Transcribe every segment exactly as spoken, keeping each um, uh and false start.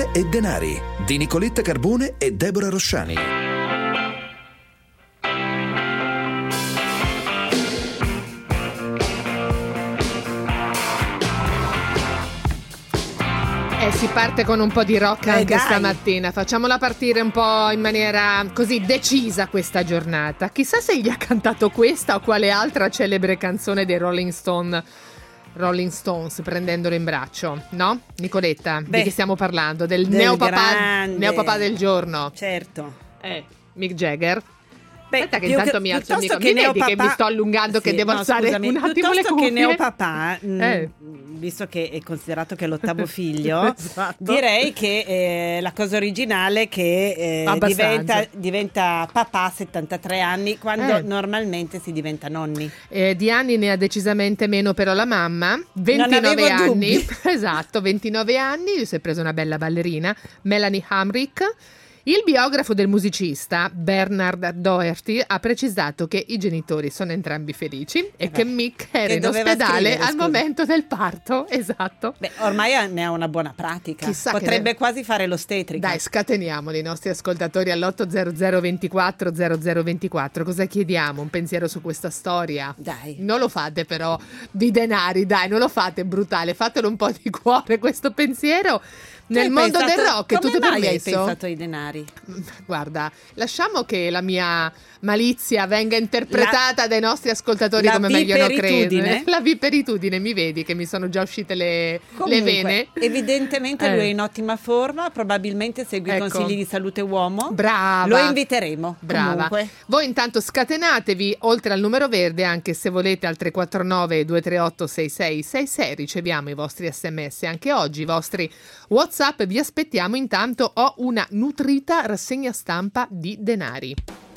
Carbone e denari di Nicoletta Carbone e Deborah Rosciani. Eh, si parte con un po' di rock Eh, anche dai. stamattina. Facciamola partire un po' in maniera così decisa questa giornata. Chissà se gli ha cantato questa o quale altra celebre canzone dei Rolling Stone. Rolling Stones, prendendolo in braccio, no? Nicoletta, Beh, di che stiamo parlando? Del, del neopapà, grande. neopapà del giorno. Certo. Eh, Mick Jagger. Beh, Aspetta che più intanto che- mi alzo il piuttosto microfono. Mi che vedi che mi sto allungando, che Sì, devo no, alzare scusami, un attimo le piuttosto cuffie. che neopapà, mh, Eh. visto che è considerato che è l'ottavo figlio, Esatto. direi che eh, la cosa originale è che eh, Abbastanza. diventa, diventa papà a settantatré anni, quando Eh. normalmente si diventa nonni. Eh, di anni ne ha decisamente meno però la mamma, ventinove avevo anni, dubbi. esatto, ventinove anni, si è presa una bella ballerina, Melanie Hamrick. Il biografo del musicista, Bernard Doherty, ha precisato che i genitori sono entrambi felici e Eh che beh, Mick era che in doveva ospedale scrivere, al scusa. momento del parto, esatto. Beh, ormai ne ha una buona pratica. Chissà che Potrebbe ne- quasi fare l'ostetrica. Dai, scateniamoli i nostri ascoltatori all'ottocento ventiquattro zero zero ventiquattro. Cosa chiediamo? Un pensiero su questa storia? Dai. Non lo fate però di denari, dai, non lo fate brutale, fatelo un po' di cuore questo pensiero. Tu Nel hai mondo pensato- del rock è come tutto mai hai permesso? pensato ai denari? Guarda, lasciamo che la mia malizia venga interpretata dai nostri ascoltatori la come meglio viperitudine? credere. La viperitudine, mi vedi che mi sono già uscite le, Comunque, le vene? evidentemente Eh. lui è in ottima forma, probabilmente segue Ecco. i consigli di salute uomo. Brava. Lo inviteremo. Brava. Comunque. Voi intanto scatenatevi oltre al numero verde, anche se volete, al tre quattro nove due tre otto sei sei sei sei. Riceviamo i vostri sms anche oggi, i vostri WhatsApp. Vi aspettiamo. Intanto ho una nutrita rassegna stampa di denari.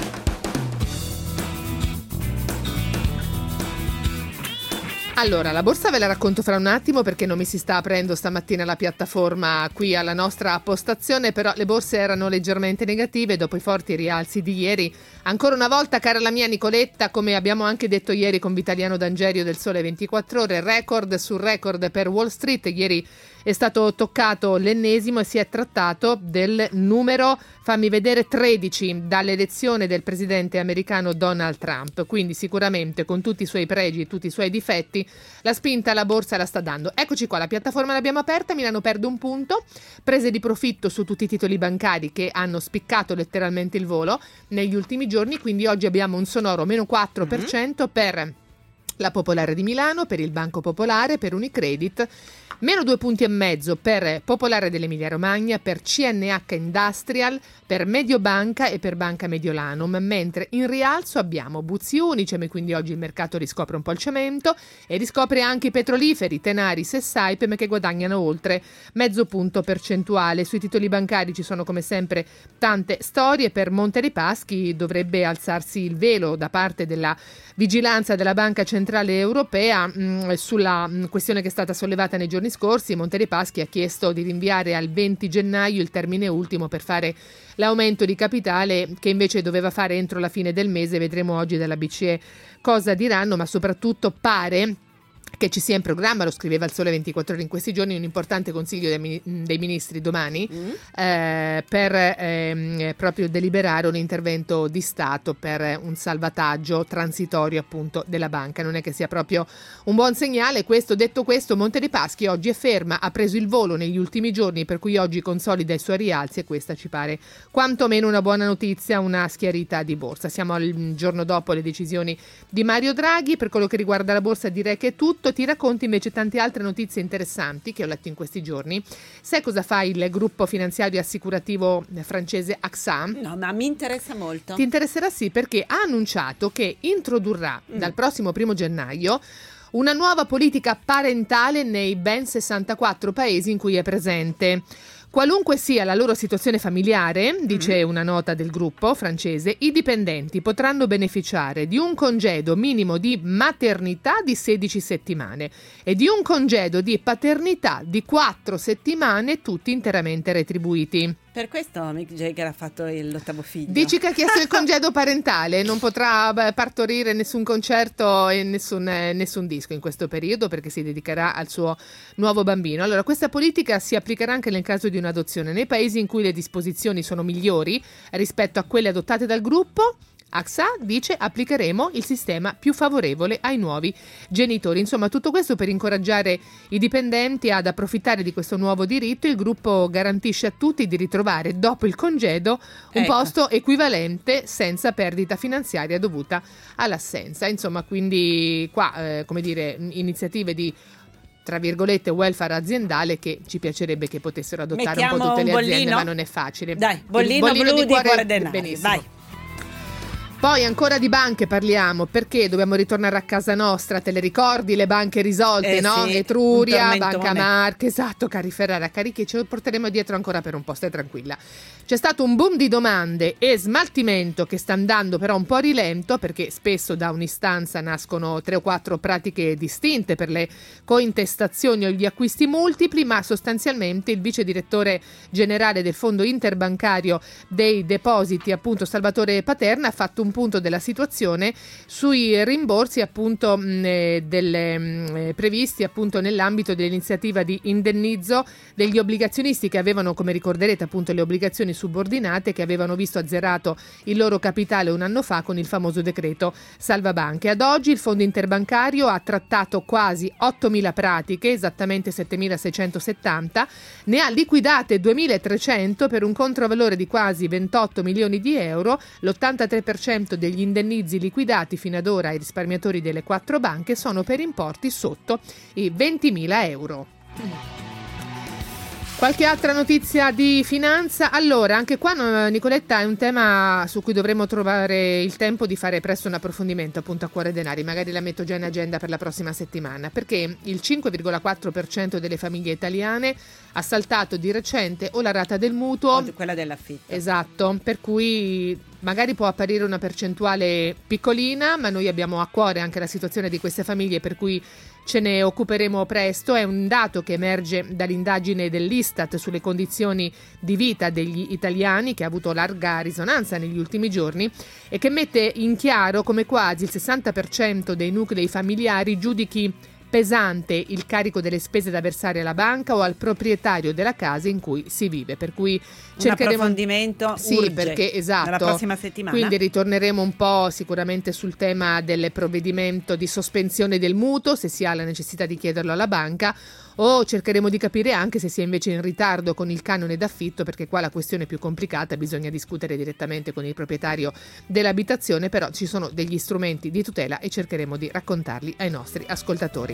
Allora, la borsa ve la racconto fra un attimo perché non mi si sta aprendo stamattina la piattaforma qui alla nostra postazione, però le borse erano leggermente negative dopo i forti rialzi di ieri. Ancora una volta, cara la mia Nicoletta, come abbiamo anche detto ieri con Vitaliano D'Angerio del Sole ventiquattro Ore, record su record per Wall Street. Ieri è stato toccato l'ennesimo e si è trattato del numero, fammi vedere, tredici dall'elezione del presidente americano Donald Trump. Quindi sicuramente con tutti i suoi pregi e tutti i suoi difetti la spinta alla borsa la sta dando. Eccoci qua, la piattaforma l'abbiamo aperta, Milano perde un punto, prese di profitto su tutti i titoli bancari che hanno spiccato letteralmente il volo negli ultimi giorni, quindi oggi abbiamo un sonoro meno quattro per cento per la Popolare di Milano, per il Banco Popolare, per Unicredit, meno due punti e mezzo per Popolare dell'Emilia Romagna, per C N H Industrial, per Mediobanca e per Banca Mediolanum, mentre in rialzo abbiamo Buzzi Unicem, e quindi oggi il mercato riscopre un po' il cemento e riscopre anche i petroliferi, Tenaris e Saipem, che guadagnano oltre mezzo punto percentuale. Sui titoli bancari ci sono come sempre tante storie. Per Monte dei Paschi dovrebbe alzarsi il velo da parte della vigilanza della Banca Centrale Europea mh, sulla mh, questione che è stata sollevata nei giorni scorsi. Monte dei Paschi ha chiesto di rinviare al venti gennaio il termine ultimo per fare l'aumento di capitale che invece doveva fare entro la fine del mese. Vedremo oggi dalla B C E cosa diranno, ma soprattutto pare che ci sia in programma, lo scriveva il Sole ventiquattro Ore in questi giorni, un importante consiglio dei, mini- dei ministri domani Mm. eh, per ehm, proprio deliberare un intervento di Stato per un salvataggio transitorio appunto della banca. Non è che sia proprio un buon segnale questo. Detto questo, Monte dei Paschi oggi è ferma, ha preso il volo negli ultimi giorni, per cui oggi consolida i suoi rialzi e questa ci pare quantomeno una buona notizia, una schiarita di borsa. Siamo al giorno dopo le decisioni di Mario Draghi. Per quello che riguarda la borsa direi che è tutto. Ti racconto invece tante altre notizie interessanti che ho letto in questi giorni. Sai cosa fa il gruppo finanziario assicurativo francese A X A? No, ma mi interessa molto. Ti interesserà, sì, perché ha annunciato che introdurrà Mm. dal prossimo primo gennaio una nuova politica parentale nei ben sessantaquattro paesi in cui è presente. Qualunque sia la loro situazione familiare, dice una nota del gruppo francese, i dipendenti potranno beneficiare di un congedo minimo di maternità di sedici settimane e di un congedo di paternità di quattro settimane, tutti interamente retribuiti. Per questo Mick Jagger ha fatto il- l'ottavo figlio. Dici che ha chiesto il congedo parentale, non potrà beh, partorire nessun concerto e nessun, eh, nessun disco in questo periodo perché si dedicherà al suo nuovo bambino. Allora, questa politica si applicherà anche nel caso di un'adozione. Nei paesi in cui le disposizioni sono migliori rispetto a quelle adottate dal gruppo, A X A dice applicheremo il sistema più favorevole ai nuovi genitori. Insomma, tutto questo per incoraggiare i dipendenti ad approfittare di questo nuovo diritto. Il gruppo garantisce a tutti di ritrovare dopo il congedo un Ecco. posto equivalente senza perdita finanziaria dovuta all'assenza. Insomma, quindi qua, eh, come dire, iniziative di tra virgolette welfare aziendale che ci piacerebbe che potessero adottare un po' Mettiamo tutte un le aziende, bollino? ma non è facile. Dai, Il bollino, blu di cuore denari, benissimo. vai. Poi ancora di banche parliamo, perché dobbiamo ritornare a casa nostra, te le ricordi le banche risolte, Eh no? sì, Etruria, un tormentone. Banca Marche, esatto, Cariferrara, Carichi, ce lo porteremo dietro ancora per un po', stai tranquilla. C'è stato un boom di domande e smaltimento che sta andando però un po' a rilento, perché spesso da un'istanza nascono tre o quattro pratiche distinte per le cointestazioni o gli acquisti multipli, ma sostanzialmente il vice direttore generale del Fondo Interbancario dei Depositi, appunto Salvatore Paterna, ha fatto un punto della situazione sui rimborsi appunto mh, eh, delle, mh, eh, previsti appunto nell'ambito dell'iniziativa di indennizzo degli obbligazionisti che avevano, come ricorderete, appunto le obbligazioni subordinate che avevano visto azzerato il loro capitale un anno fa con il famoso decreto salvabanche. Ad oggi il Fondo Interbancario ha trattato quasi ottomila pratiche, esattamente settemilaseicentosettanta, ne ha liquidate duemilatrecento per un controvalore di quasi ventotto milioni di euro. L'ottantatré per cento degli indennizi liquidati fino ad ora ai risparmiatori delle quattro banche sono per importi sotto i ventimila euro. Qualche altra notizia di finanza? Allora, anche qua no, Nicoletta, è un tema su cui dovremo trovare il tempo di fare presto un approfondimento, appunto a cuore denari, magari la metto già in agenda per la prossima settimana, perché il cinque virgola quattro per cento delle famiglie italiane ha saltato di recente o la rata del mutuo, O quella dell'affitto. esatto, per cui magari può apparire una percentuale piccolina, ma noi abbiamo a cuore anche la situazione di queste famiglie, per cui ce ne occuperemo presto. È un dato che emerge dall'indagine dell'Istat sulle condizioni di vita degli italiani, che ha avuto larga risonanza negli ultimi giorni e che mette in chiaro come quasi il sessanta per cento dei nuclei familiari giudichi pesante il carico delle spese da versare alla banca o al proprietario della casa in cui si vive, per cui Un cercheremo approfondimento sì, urge perché esatto, nella prossima settimana. quindi ritorneremo un po' sicuramente sul tema del provvedimento di sospensione del mutuo, se si ha la necessità di chiederlo alla banca, o cercheremo di capire anche se si è invece in ritardo con il canone d'affitto, perché qua la questione è più complicata, bisogna discutere direttamente con il proprietario dell'abitazione, però ci sono degli strumenti di tutela e cercheremo di raccontarli ai nostri ascoltatori.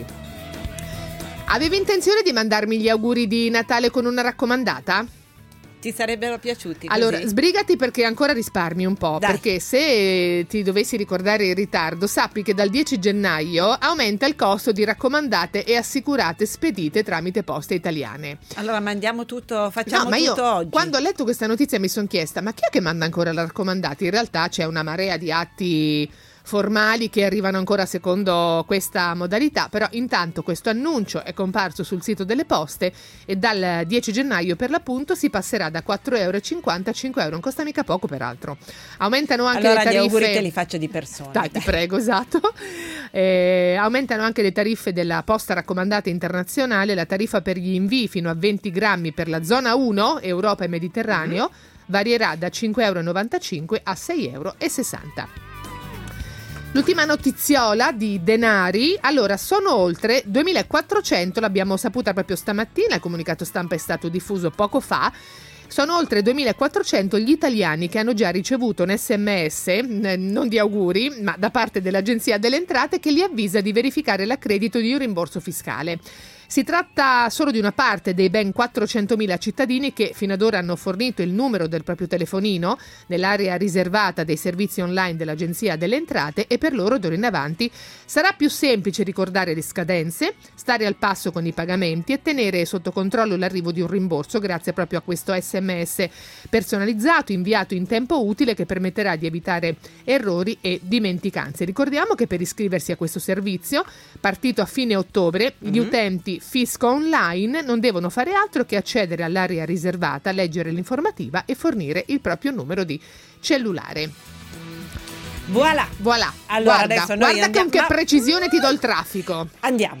Avevi intenzione di mandarmi gli auguri di Natale con una raccomandata? Ti sarebbero piaciuti così? Allora, sbrigati perché ancora risparmi un po', Dai. perché se ti dovessi ricordare il ritardo, sappi che dal dieci gennaio aumenta il costo di raccomandate e assicurate spedite tramite Poste Italiane. Allora mandiamo tutto, facciamo no, ma io tutto oggi. quando ho letto questa notizia mi sono chiesta, ma chi è che manda ancora la raccomandata? In realtà c'è una marea di atti formali che arrivano ancora secondo questa modalità, però intanto questo annuncio è comparso sul sito delle poste e dal dieci gennaio per l'appunto si passerà da quattro euro e cinquanta a cinque euro, non costa mica poco peraltro. Aumentano anche allora le tariffe. gli auguri te li faccio di persona. Dai, ti prego, esatto. Eh, aumentano anche le tariffe della posta raccomandata internazionale, la tariffa per gli invii fino a venti grammi per la zona uno, Europa e Mediterraneo, mm-hmm. varierà da cinque euro e novantacinque a sei euro e sessanta. L'ultima notiziola di denari, allora sono oltre duemilaquattrocento, l'abbiamo saputa proprio stamattina, il comunicato stampa è stato diffuso poco fa. Sono oltre duemilaquattrocento gli italiani che hanno già ricevuto un sms, eh, non di auguri, ma da parte dell'Agenzia delle Entrate, che li avvisa di verificare l'accredito di un rimborso fiscale. Si tratta solo di una parte dei ben quattrocentomila cittadini che fino ad ora hanno fornito il numero del proprio telefonino nell'area riservata dei servizi online dell'Agenzia delle Entrate, e per loro d'ora in avanti sarà più semplice ricordare le scadenze, stare al passo con i pagamenti e tenere sotto controllo l'arrivo di un rimborso grazie proprio a questo sms personalizzato inviato in tempo utile, che permetterà di evitare errori e dimenticanze. Ricordiamo che per iscriversi a questo servizio, partito a fine ottobre, gli mm-hmm. utenti di Fisco Online non devono fare altro che accedere all'area riservata, leggere l'informativa e fornire il proprio numero di cellulare. Voilà. Voilà. Allora, guarda, adesso noi guarda andiamo- con che ma- precisione ti do il traffico. Andiamo.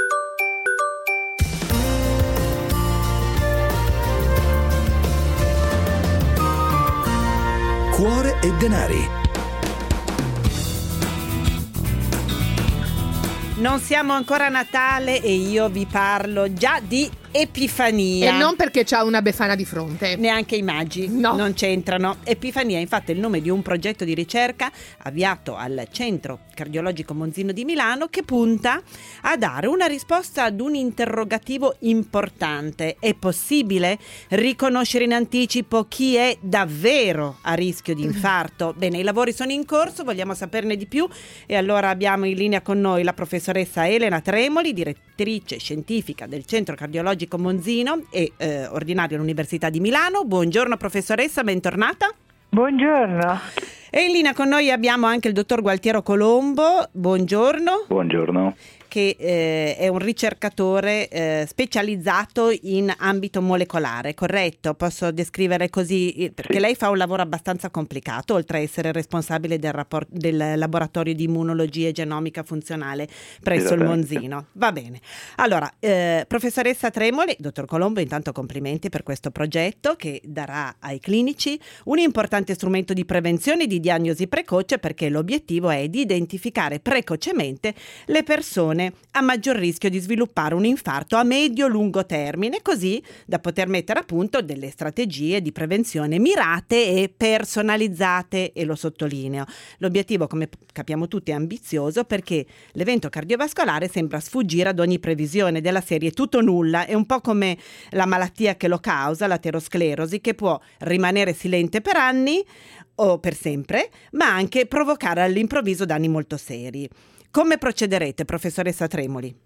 Cuore e denari. Non siamo ancora a Natale e io vi parlo già di Epifania. E non perché c'ha una Befana di fronte. Neanche i magi No. non c'entrano. Epifania, infatti, è il nome di un progetto di ricerca avviato al Centro Cardiologico Monzino di Milano che punta a dare una risposta ad un interrogativo importante. È possibile riconoscere in anticipo chi è davvero a rischio di infarto? Bene, i lavori sono in corso, vogliamo saperne di più e allora abbiamo in linea con noi la professoressa Elena Tremoli, direttrice scientifica del Centro Cardiologico Monzino e eh, ordinaria all'Università di Milano. Buongiorno professoressa, bentornata. Buongiorno. E in linea con noi abbiamo anche il dottor Gualtiero Colombo. Buongiorno. Buongiorno. Che eh, è un ricercatore eh, specializzato in ambito molecolare, corretto? Posso descrivere così? Perché Sì. lei fa un lavoro abbastanza complicato, oltre a essere responsabile del, rapport- del laboratorio di immunologia e genomica funzionale presso il Esattamente. Monzino. Va bene. Allora, eh, professoressa Tremoli, dottor Colombo, intanto complimenti per questo progetto che darà ai clinici un importante strumento di prevenzione e di diagnosi precoce, perché l'obiettivo è di identificare precocemente le persone a maggior rischio di sviluppare un infarto a medio-lungo termine, così da poter mettere a punto delle strategie di prevenzione mirate e personalizzate, e lo sottolineo. L'obiettivo, come capiamo tutti, è ambizioso perché l'evento cardiovascolare sembra sfuggire ad ogni previsione, della serie tutto o nulla. È un po' come la malattia che lo causa, l'aterosclerosi, che può rimanere silente per anni o per sempre, ma anche provocare all'improvviso danni molto seri. Come procederete, professoressa Tremoli?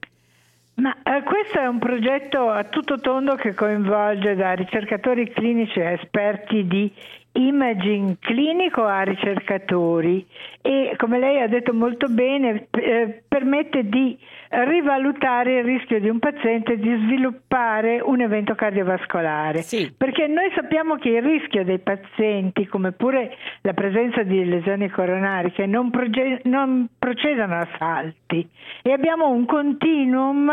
Ma eh, questo è un progetto a tutto tondo che coinvolge da ricercatori clinici a esperti di imaging clinico a ricercatori e, come lei ha detto molto bene, eh, permette di rivalutare il rischio di un paziente di sviluppare un evento cardiovascolare. Sì. Perché noi sappiamo che il rischio dei pazienti, come pure la presenza di lesioni coronariche, non, proge- non procedono a salti e abbiamo un continuum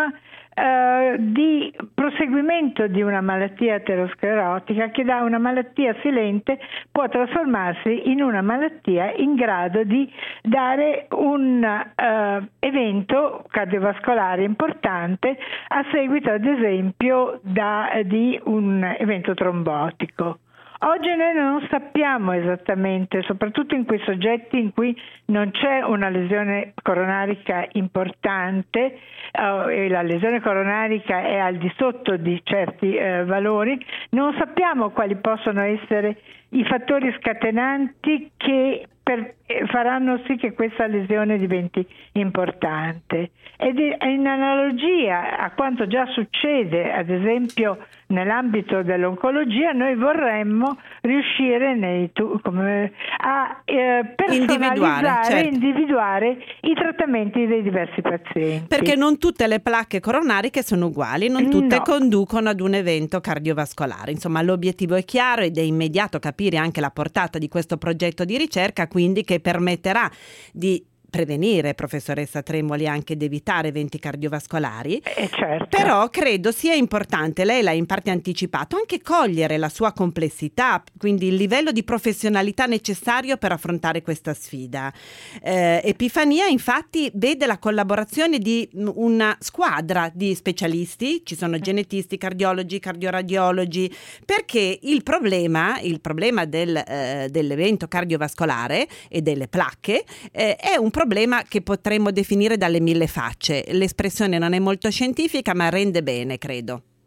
Uh, di proseguimento di una malattia aterosclerotica che da una malattia silente può trasformarsi in una malattia in grado di dare un uh, evento cardiovascolare importante a seguito ad esempio da, di un evento trombotico. Oggi noi non sappiamo esattamente, soprattutto in quei soggetti in cui non c'è una lesione coronarica importante uh, e la lesione coronarica è al di sotto di certi uh, valori, non sappiamo quali possono essere i fattori scatenanti che per, eh, faranno sì che questa lesione diventi importante. Ed è in analogia a quanto già succede, ad esempio, nell'ambito dell'oncologia, noi vorremmo riuscire nei tu, come, a eh, personalizzare Individuare, certo. e individuare i trattamenti dei diversi pazienti. Perché non tutte le placche coronariche sono uguali, non tutte No. conducono ad un evento cardiovascolare. Insomma, l'obiettivo è chiaro ed è immediato capire anche la portata di questo progetto di ricerca, quindi che permetterà di prevenire, professoressa Tremoli, anche ed evitare eventi cardiovascolari. Eh, certo. Però credo sia importante, lei l'ha in parte anticipato, anche cogliere la sua complessità, quindi il livello di professionalità necessario per affrontare questa sfida. Eh, Epifania infatti vede la collaborazione di una squadra di specialisti, ci sono genetisti, cardiologi, cardioradiologi, perché il problema, il problema del, eh, dell'evento cardiovascolare e delle placche eh, è un problema che potremmo definire dalle mille facce. L'espressione non è molto scientifica, ma rende bene, credo.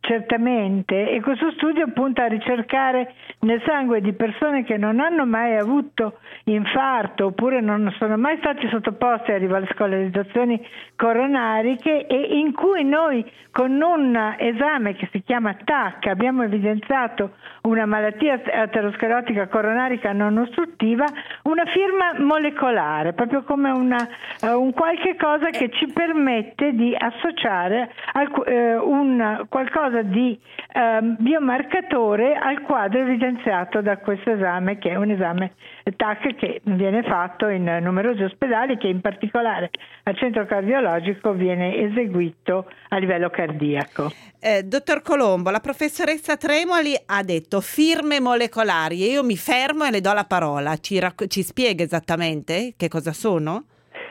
certamente, e questo studio punta a ricercare nel sangue di persone che non hanno mai avuto infarto oppure non sono mai stati sottoposti a rivascolarizzazioni coronariche, e in cui noi con un esame che si chiama T A C abbiamo evidenziato una malattia aterosclerotica coronarica non ostruttiva, una firma molecolare, proprio come una, uh, un qualche cosa che ci permette di associare al, uh, un qualcosa di uh, biomarcatore al quadro evidenziato da questo esame, che è un esame T A C che viene fatto in numerosi ospedali, che in particolare al centro cardiologico viene eseguito a livello cardiaco. Eh, dottor Colombo, la professoressa Tremoli ha detto firme molecolari, e io mi fermo e le do la parola. Ci, rac- ci spiega esattamente che cosa sono?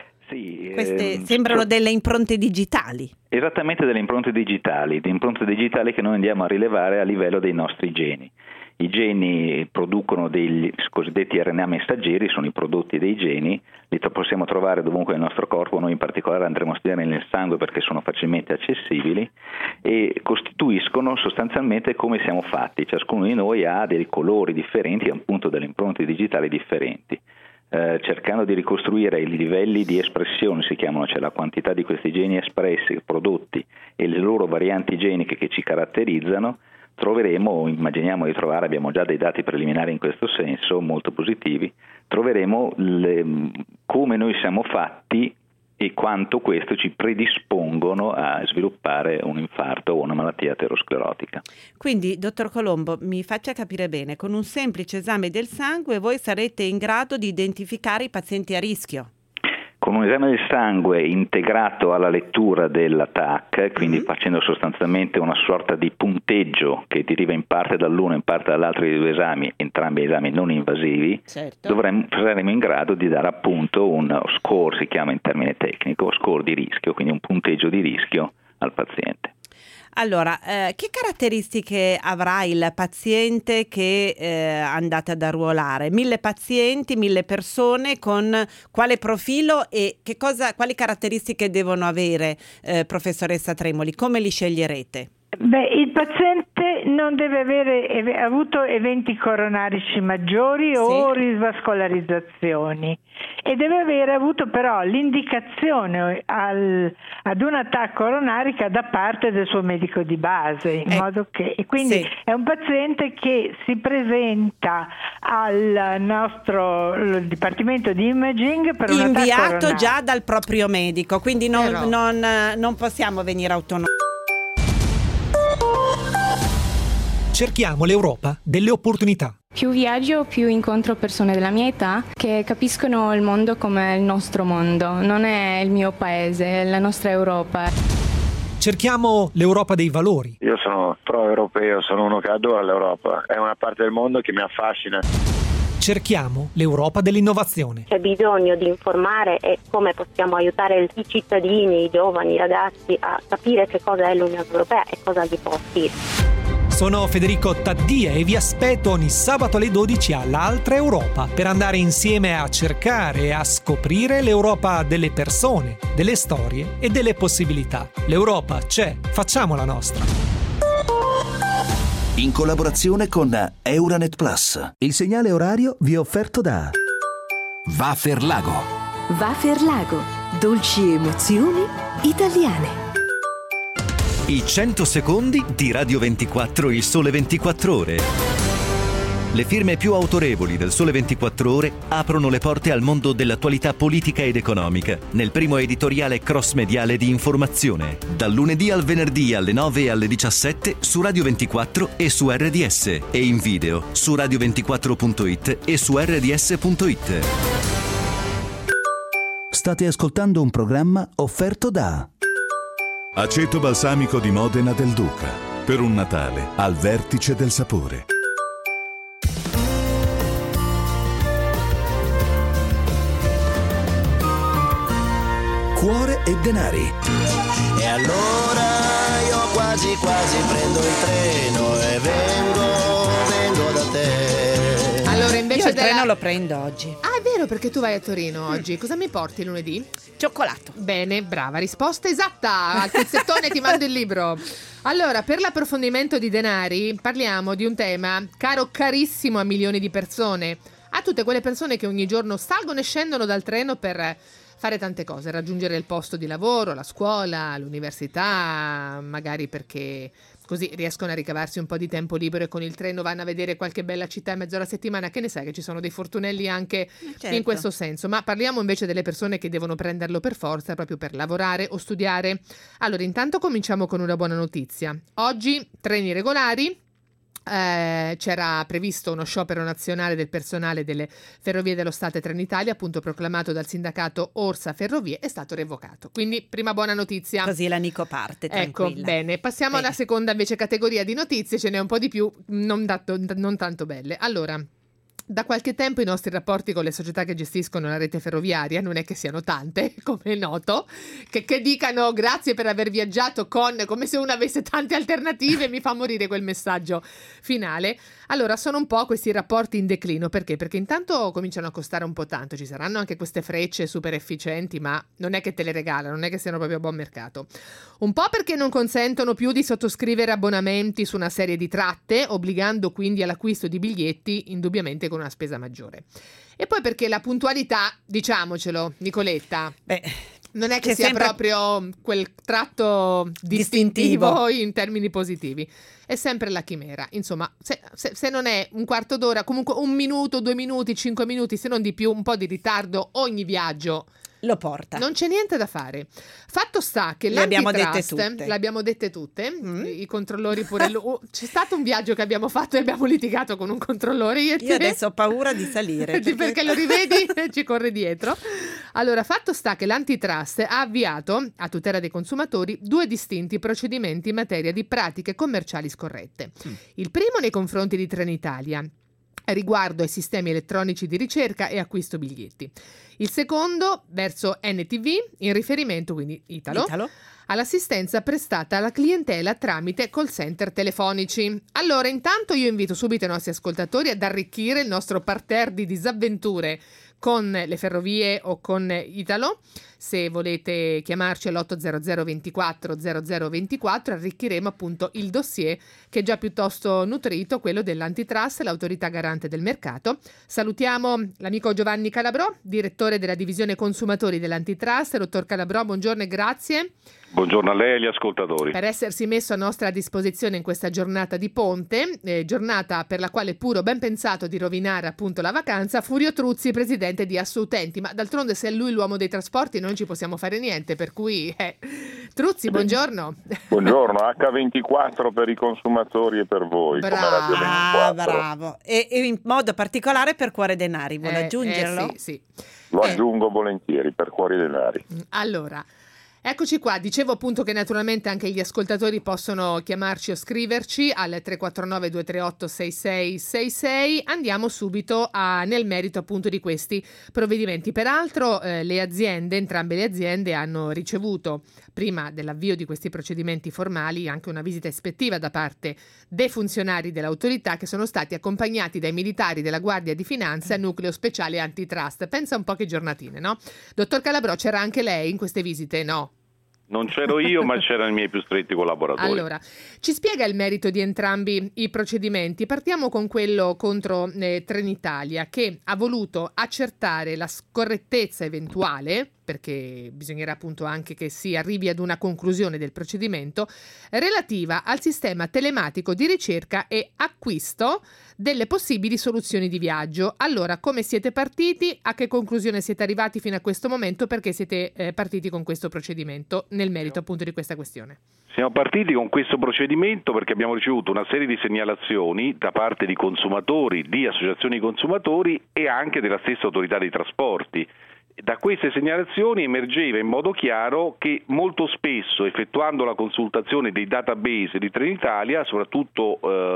Sì, Queste ehm, sembrano delle impronte digitali. Esattamente, delle impronte digitali, di impronte digitali che noi andiamo a rilevare a livello dei nostri geni. I geni producono dei cosiddetti R N A messaggeri, sono i prodotti dei geni, li possiamo trovare dovunque nel nostro corpo, noi in particolare andremo a studiare nel sangue perché sono facilmente accessibili, e costituiscono sostanzialmente come siamo fatti. Ciascuno di noi ha dei colori differenti, appunto delle impronte digitali differenti. Eh, cercando di ricostruire i livelli di espressione, si chiamano, cioè la quantità di questi geni espressi, prodotti, e le loro varianti geniche che ci caratterizzano, troveremo, immaginiamo di trovare, abbiamo già dei dati preliminari in questo senso, molto positivi, troveremo le, come noi siamo fatti e quanto questo ci predispongono a sviluppare un infarto o una malattia aterosclerotica. Quindi, dottor Colombo, mi faccia capire bene, con un semplice esame del sangue voi sarete in grado di identificare i pazienti a rischio? Con un esame del sangue integrato alla lettura della T A C, quindi mm-hmm. facendo sostanzialmente una sorta di punteggio che deriva in parte dall'uno e in parte dall'altro dei due esami, entrambi esami non invasivi, certo. dovremmo, saremo in grado di dare appunto un score, si chiama in termine tecnico, score di rischio, quindi un punteggio di rischio al paziente. Allora, eh, che caratteristiche avrà il paziente che eh, andate ad arruolare? Mille pazienti, mille persone, con quale profilo e che cosa, quali caratteristiche devono avere, eh, professoressa Tremoli? Come li sceglierete? Beh, il paziente non deve avere ev- avuto eventi coronarici maggiori sì. o rivascolarizzazioni, e deve avere avuto però l'indicazione al, ad una T A C coronarica da parte del suo medico di base, in eh, modo che, e quindi sì. è un paziente che si presenta al nostro dipartimento di imaging per una inviato T A C coronaria. Già dal proprio medico, quindi non, no. non, non possiamo venire autonomi. Cerchiamo l'Europa delle opportunità. Più viaggio, più incontro persone della mia età che capiscono il mondo come il nostro mondo. Non è il mio paese, è la nostra Europa. Cerchiamo l'Europa dei valori. Io sono pro-europeo, sono uno che adora l'Europa. È una parte del mondo che mi affascina. Cerchiamo l'Europa dell'innovazione. C'è bisogno di informare e come possiamo aiutare i cittadini, i giovani, i ragazzi a capire che cosa è l'Unione Europea e cosa gli può offrire. Sono Federico Taddia e vi aspetto ogni sabato alle dodici all'Altra Europa per andare insieme a cercare e a scoprire l'Europa delle persone, delle storie e delle possibilità. L'Europa c'è, facciamola nostra. In collaborazione con Euranet Plus. Il segnale orario vi è offerto da Waferlago. Waferlago, dolci emozioni italiane. I cento secondi di Radio ventiquattro, il Sole ventiquattro Ore. Le firme più autorevoli del Sole ventiquattro Ore aprono le porte al mondo dell'attualità politica ed economica nel primo editoriale cross-mediale di informazione, dal lunedì al venerdì alle nove e alle diciassette su Radio ventiquattro e su R D S, e in video su radio ventiquattro punto it e su R D S punto it. State ascoltando un programma offerto da Aceto balsamico di Modena del Duca, per un Natale al vertice del sapore. Cuore e denari. E allora io quasi quasi prendo il treno e vengo, vengo da te. Allora, invece Io il della... treno lo prendo oggi. Ah, è vero, perché tu vai a Torino oggi. Cosa mi porti lunedì? Cioccolato. Bene, brava, risposta esatta. Al pezzettone ti mando il libro. Allora, per l'approfondimento di denari parliamo di un tema caro carissimo a milioni di persone, a tutte quelle persone che ogni giorno salgono e scendono dal treno per fare tante cose, raggiungere il posto di lavoro, la scuola, l'università, magari perché così riescono a ricavarsi un po' di tempo libero e con il treno vanno a vedere qualche bella città in mezzo alla settimana. Che ne sai che ci sono dei fortunelli anche certo. in questo senso. Ma parliamo invece delle persone che devono prenderlo per forza proprio per lavorare o studiare. Allora, intanto cominciamo con una buona notizia. Oggi treni regolari. Eh, c'era previsto uno sciopero nazionale del personale delle Ferrovie dello Stato e Trenitalia, appunto proclamato dal sindacato Orsa Ferrovie, è stato revocato. Quindi prima buona notizia. Così la Nico parte, tranquilla. Ecco, bene. Passiamo bene. alla seconda invece categoria di notizie, ce n'è un po' di più, non, dato, non tanto belle. Allora, da qualche tempo i nostri rapporti con le società che gestiscono la rete ferroviaria non è che siano tante, come è noto, che, che dicano grazie per aver viaggiato con, come se uno avesse tante alternative, mi fa morire quel messaggio finale. Allora, sono un po' questi rapporti in declino. Perché? Perché intanto cominciano a costare un po' tanto, ci saranno anche queste frecce super efficienti, ma non è che te le regalano, non è che siano proprio a buon mercato. Un po' perché non consentono più di sottoscrivere abbonamenti su una serie di tratte, obbligando quindi all'acquisto di biglietti, indubbiamente con una spesa maggiore. E poi perché la puntualità, diciamocelo, Nicoletta, Beh, non è che c'è sia sempre... proprio quel tratto distintivo, distintivo in termini positivi. È sempre la chimera. Insomma, se, se, se non è un quarto d'ora, comunque un minuto, due minuti, cinque minuti, se non di più, un po' di ritardo ogni viaggio lo porta. Non c'è niente da fare. Fatto sta che le abbiamo dette l'antitrust, tutte. le abbiamo dette tutte, mm. i controllori pure. Lo, c'è stato un viaggio che abbiamo fatto e abbiamo litigato con un controllore. Io, io adesso ho paura di salire. perché... perché lo rivedi e ci corre dietro. Allora, fatto sta che l'antitrust ha avviato, a tutela dei consumatori, due distinti procedimenti in materia di pratiche commerciali scorrette. Mm. Il primo nei confronti di Trenitalia, riguardo ai sistemi elettronici di ricerca e acquisto biglietti. Il secondo verso N T V, in riferimento quindi Italo, Italo, all'assistenza prestata alla clientela tramite call center telefonici. Allora, intanto io invito subito i nostri ascoltatori ad arricchire il nostro parterre di disavventure con le ferrovie o con Italo. Se volete chiamarci all'otto zero zero ventiquattro zero zero ventiquattro, arricchiremo appunto il dossier che è già piuttosto nutrito, quello dell'antitrust, l'autorità garante del mercato. Salutiamo l'amico Giovanni Calabrò, direttore della divisione consumatori dell'antitrust. Dottor Calabrò, buongiorno e grazie. Buongiorno a lei e agli ascoltatori. Per essersi messo a nostra disposizione in questa giornata di ponte, eh, giornata per la quale pure ho ben pensato di rovinare appunto la vacanza, Furio Truzzi, presidente di Assoutenti, ma d'altronde se è lui l'uomo dei trasporti non ci possiamo fare niente, per cui eh. Truzzi, buongiorno. Buongiorno, acca ventiquattro per i consumatori e per voi. Bravo, ah, bravo. E, e in modo particolare per Cuore Denari, vuole eh, aggiungerlo? Eh, sì, sì. Lo eh. aggiungo volentieri per Cuore Denari. Allora, eccoci qua, dicevo appunto che naturalmente anche gli ascoltatori possono chiamarci o scriverci al tre quattro nove due tre otto sei sei sei sei. Andiamo subito a, nel merito appunto di questi provvedimenti. Peraltro eh, le aziende, entrambe le aziende hanno ricevuto prima dell'avvio di questi procedimenti formali anche una visita ispettiva da parte dei funzionari dell'autorità che sono stati accompagnati dai militari della Guardia di Finanza e Nucleo Speciale Antitrust. Pensa un po' che giornatine, no? Dottor Calabrò, c'era anche lei in queste visite? No? Non c'ero io, ma c'erano i miei più stretti collaboratori. Allora, ci spiega il merito di entrambi i procedimenti. Partiamo con quello contro eh, Trenitalia, che ha voluto accertare la scorrettezza eventuale, perché bisognerà appunto anche che si arrivi ad una conclusione del procedimento, relativa al sistema telematico di ricerca e acquisto delle possibili soluzioni di viaggio. Allora, come siete partiti? A che conclusione siete arrivati fino a questo momento? Perché siete eh, partiti con questo procedimento nel merito appunto di questa questione? Siamo partiti con questo procedimento perché abbiamo ricevuto una serie di segnalazioni da parte di consumatori, di associazioni di consumatori e anche della stessa autorità dei trasporti, da queste segnalazioni emergeva in modo chiaro che molto spesso, effettuando la consultazione dei database di Trenitalia, soprattutto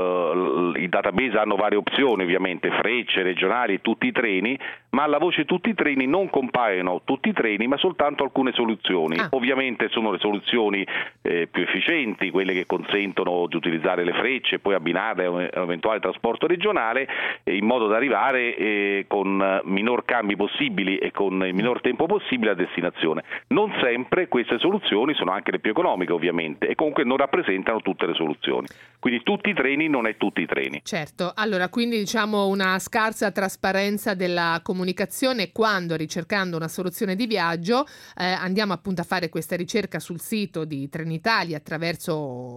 eh, i database hanno varie opzioni ovviamente, Frecce, regionali, tutti i treni, ma alla voce tutti i treni non compaiono tutti i treni ma soltanto alcune soluzioni. Ah. Ovviamente sono le soluzioni eh, più efficienti, quelle che consentono di utilizzare le Frecce e poi abbinarle a un eventuale trasporto regionale eh, in modo da arrivare eh, con minor cambi possibili e con il minor tempo possibile a destinazione. Non sempre queste soluzioni sono anche le più economiche ovviamente e comunque non rappresentano tutte le soluzioni. Quindi tutti i treni non è tutti i treni. Certo, allora quindi diciamo una scarsa trasparenza della comunicazione quando ricercando una soluzione di viaggio eh, andiamo appunto a fare questa ricerca sul sito di Trenitalia attraverso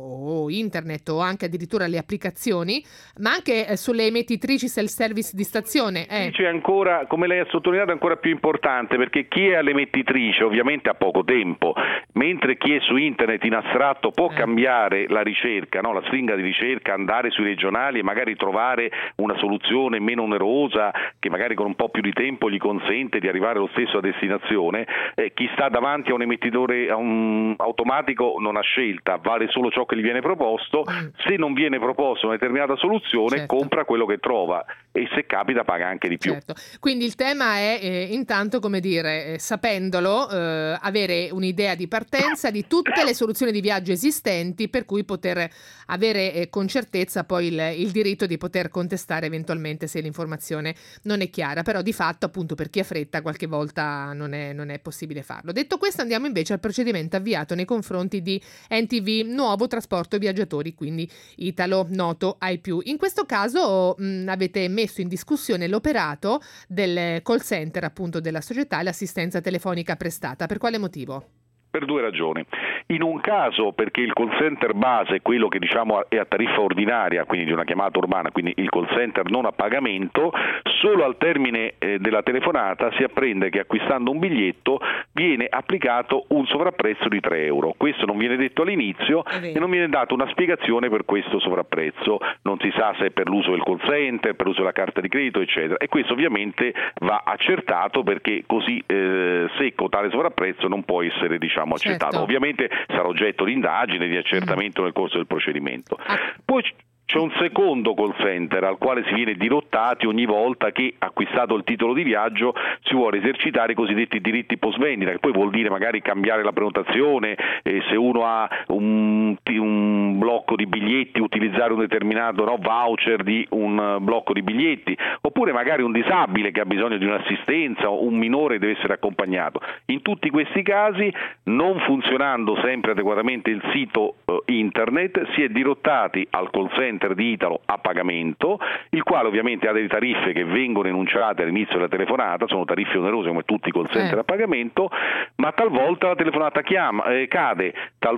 o internet o anche addirittura le applicazioni, ma anche eh, sulle emettitrici self-service di stazione. Eh. C'è ancora, come lei ha sottolineato, ancora più importante, perché chi è all'emettitrice ovviamente ha poco tempo, mentre chi è su internet in astratto può eh. cambiare la ricerca, no? La stringa di ricerca, andare sui regionali e magari trovare una soluzione meno onerosa che magari con un po' più di tempo gli consente di arrivare lo stesso a destinazione. Eh, chi sta davanti a un emettitore a un automatico non ha scelta, vale solo ciò che gli viene proposto. Se non viene proposta una determinata soluzione, certo, compra quello che trova e se capita paga anche di più. Certo. Quindi il tema è eh, intanto, come dire, eh, sapendolo, eh, avere un'idea di partenza di tutte le soluzioni di viaggio esistenti per cui poter avere eh, con certezza poi il, il diritto di poter contestare eventualmente se l'informazione non è chiara, però di fatto appunto per chi ha fretta qualche volta non è, non è possibile farlo. Detto questo andiamo invece al procedimento avviato nei confronti di N T V Nuovo Trasporto Viaggiatori, quindi Italo, noto ai più. In questo caso mh, avete messo in discussione l'operato del call center appunto della società e l'assistenza telefonica prestata. Per quale motivo? Per due ragioni. In un caso perché il call center base è quello che diciamo è a tariffa ordinaria, quindi di una chiamata urbana, quindi il call center non a pagamento, solo al termine eh, della telefonata si apprende che acquistando un biglietto viene applicato un sovrapprezzo di tre euro. Questo non viene detto all'inizio e non viene data una spiegazione per questo sovrapprezzo. Non si sa se è per l'uso del call center, per l'uso della carta di credito, eccetera. E questo ovviamente va accertato perché così eh, secco tale sovrapprezzo non può essere diciamo accettato. Certo. Ovviamente sarà oggetto di indagine, di accertamento mm. nel corso del procedimento. Ah. Poi c'è un secondo call center al quale si viene dirottati ogni volta che, acquistato il titolo di viaggio, si vuole esercitare i cosiddetti diritti post vendita, che poi vuol dire magari cambiare la prenotazione, eh, se uno ha un, un blocco di biglietti, utilizzare un determinato no, voucher di un blocco di biglietti, oppure magari un disabile che ha bisogno di un'assistenza o un minore deve essere accompagnato. In tutti questi casi, non funzionando sempre adeguatamente il sito eh, internet, si è dirottati al call center di Italo a pagamento, il quale ovviamente ha delle tariffe che vengono enunciate all'inizio della telefonata, sono tariffe onerose come tutti i call center eh. a pagamento, ma talvolta la telefonata chiama, eh, cade,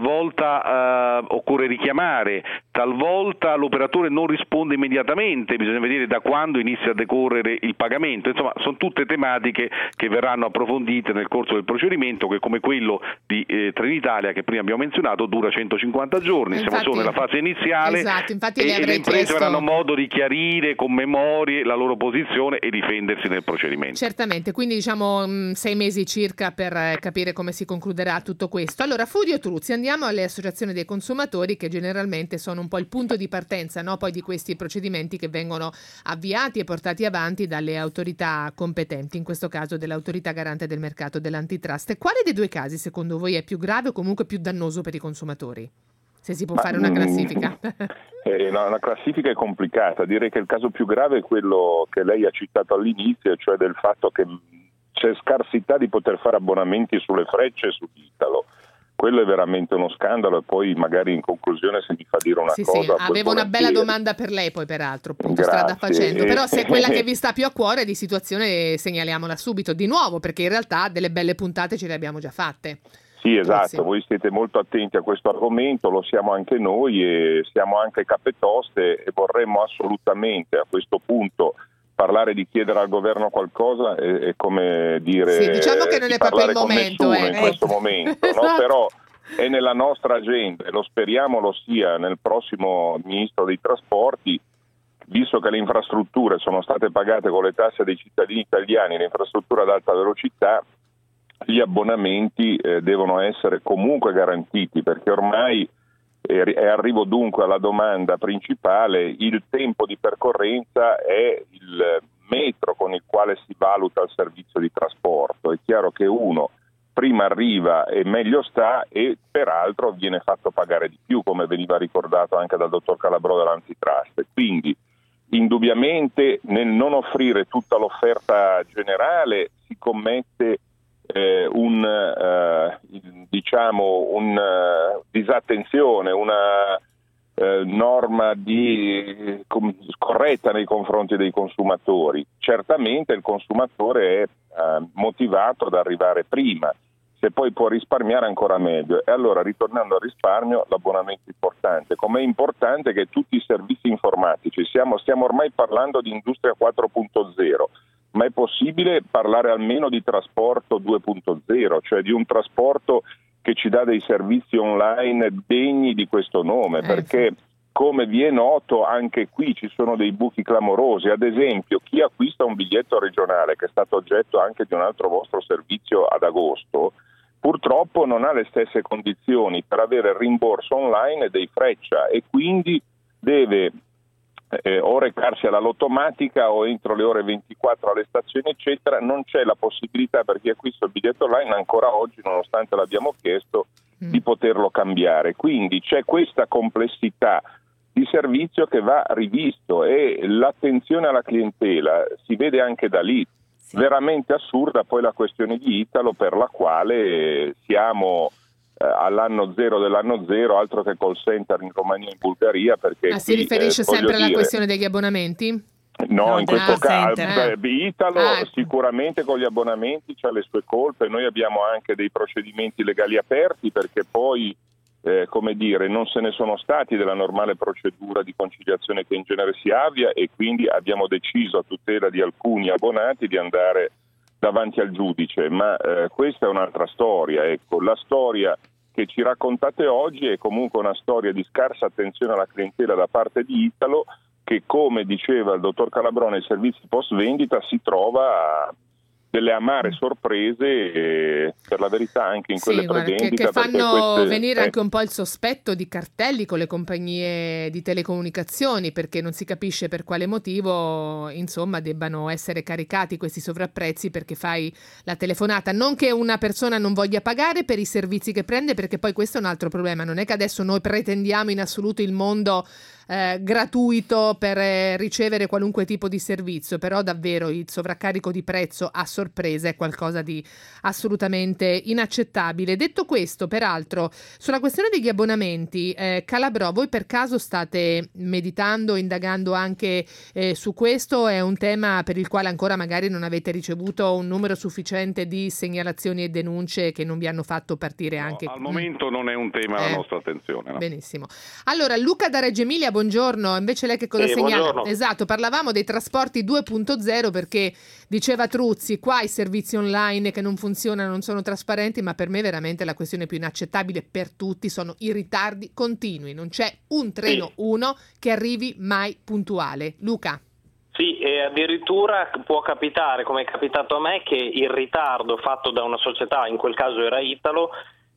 talvolta eh, occorre richiamare, talvolta l'operatore non risponde immediatamente, bisogna vedere da quando inizia a decorrere il pagamento. Insomma, sono tutte tematiche che verranno approfondite nel corso del procedimento, che come quello di eh, Trenitalia che prima abbiamo menzionato dura centocinquanta giorni, infatti, siamo solo nella fase iniziale. Esatto, infatti e le imprese chiesto... avranno modo di chiarire con memorie la loro posizione e difendersi nel procedimento. Certamente, quindi diciamo mh, sei mesi circa per eh, capire come si concluderà tutto questo. Allora, Furio Truzzi, andiamo alle associazioni dei consumatori che generalmente sono un po' il punto di partenza, no? Poi di questi procedimenti che vengono avviati e portati avanti dalle autorità competenti, in questo caso dell'autorità garante del mercato dell'antitrust. Quale dei due casi secondo voi è più grave o comunque più dannoso per i consumatori? Se si può Ma, fare una classifica. Eh, no, una classifica è complicata. Direi che il caso più grave è quello che lei ha citato all'inizio, cioè del fatto che c'è scarsità di poter fare abbonamenti sulle Frecce e su Italo. Quello è veramente uno scandalo e poi magari in conclusione se mi fa dire una sì, cosa... Sì, avevo una bella domanda per lei poi peraltro, appunto, Grazie. strada facendo, però se è quella che vi sta più a cuore di situazione segnaliamola subito di nuovo, perché in realtà delle belle puntate ce le abbiamo già fatte. Sì, esatto, voi siete molto attenti a questo argomento, lo siamo anche noi e siamo anche capetoste e vorremmo assolutamente a questo punto parlare di chiedere al governo qualcosa è, è come dire sì, diciamo che non è proprio il momento eh. in questo momento, no? Però è nella nostra agenda e lo speriamo lo sia nel prossimo ministro dei trasporti, visto che le infrastrutture sono state pagate con le tasse dei cittadini italiani, le infrastrutture ad alta velocità, gli abbonamenti eh, devono essere comunque garantiti, perché ormai e arrivo dunque alla domanda principale: il tempo di percorrenza è il metro con il quale si valuta il servizio di trasporto. È chiaro che uno prima arriva e meglio sta, e peraltro viene fatto pagare di più, come veniva ricordato anche dal dottor Calabrò dell'Antitrust. Quindi indubbiamente nel non offrire tutta l'offerta generale si commette Eh, un eh, diciamo un uh, disattenzione, una eh, norma di com- scorretta nei confronti dei consumatori. Certamente il consumatore è eh, motivato ad arrivare prima, se poi può risparmiare ancora meglio. E allora, ritornando al risparmio, l'abbonamento è importante, come è importante che tutti i servizi informatici, siamo, stiamo ormai parlando di industria quattro punto zero, ma è possibile parlare almeno di trasporto due punto zero, cioè di un trasporto che ci dà dei servizi online degni di questo nome, eh, perché sì. Come vi è noto, anche qui ci sono dei buchi clamorosi. Ad esempio, chi acquista un biglietto regionale, che è stato oggetto anche di un altro vostro servizio ad agosto, purtroppo non ha le stesse condizioni per avere il rimborso online dei Freccia, e quindi deve Eh, o recarsi alla lottomatica o entro le ore ventiquattro alle stazioni eccetera. Non c'è la possibilità per chi acquista il biglietto online ancora oggi, nonostante l'abbiamo chiesto, mm. di poterlo cambiare. Quindi c'è questa complessità di servizio che va rivisto, e l'attenzione alla clientela si vede anche da lì. Sì. Veramente assurda poi la questione di Italo, per la quale siamo all'anno zero dell'anno zero, altro che call center in Romania e in Bulgaria, perché ah, si qui, riferisce eh, sempre alla dire, questione degli abbonamenti? No, no in questo caso eh. Italo ah. sicuramente con gli abbonamenti c'ha le sue colpe. Noi abbiamo anche dei procedimenti legali aperti, perché poi eh, come dire, non se ne sono stati della normale procedura di conciliazione che in genere si avvia, e quindi abbiamo deciso, a tutela di alcuni abbonati, di andare davanti al giudice. Ma eh, questa è un'altra storia. Ecco, la storia che ci raccontate oggi è comunque una storia di scarsa attenzione alla clientela da parte di Italo, che, come diceva il dottor Calabrò, nei servizi post vendita si trova a delle amare sorprese, eh, per la verità anche in quelle sì, guarda, pre-vendita, che, che fanno queste, venire eh, anche un po' il sospetto di cartelli con le compagnie di telecomunicazioni, perché non si capisce per quale motivo insomma debbano essere caricati questi sovrapprezzi perché fai la telefonata. Non che una persona non voglia pagare per i servizi che prende, perché poi questo è un altro problema. Non è che adesso noi pretendiamo in assoluto il mondo Eh, gratuito per eh, ricevere qualunque tipo di servizio, però davvero il sovraccarico di prezzo a sorpresa è qualcosa di assolutamente inaccettabile. Detto questo, peraltro, sulla questione degli abbonamenti, eh, Calabrò, voi per caso state meditando, indagando anche eh, su questo? È un tema per il quale ancora magari non avete ricevuto un numero sufficiente di segnalazioni e denunce che non vi hanno fatto partire anche? No, al momento non è un tema alla eh, nostra attenzione. No? Benissimo. Allora, Luca da Reggio Emilia, buongiorno, invece lei che cosa sì, segnala? Buongiorno. Esatto, parlavamo dei trasporti due punto zero, perché diceva Truzzi, qua i servizi online che non funzionano, non sono trasparenti, ma per me veramente la questione più inaccettabile per tutti sono i ritardi continui, non c'è un treno uno che arrivi mai puntuale. Luca? Sì, e addirittura può capitare, come è capitato a me, che il ritardo fatto da una società, in quel caso era Italo,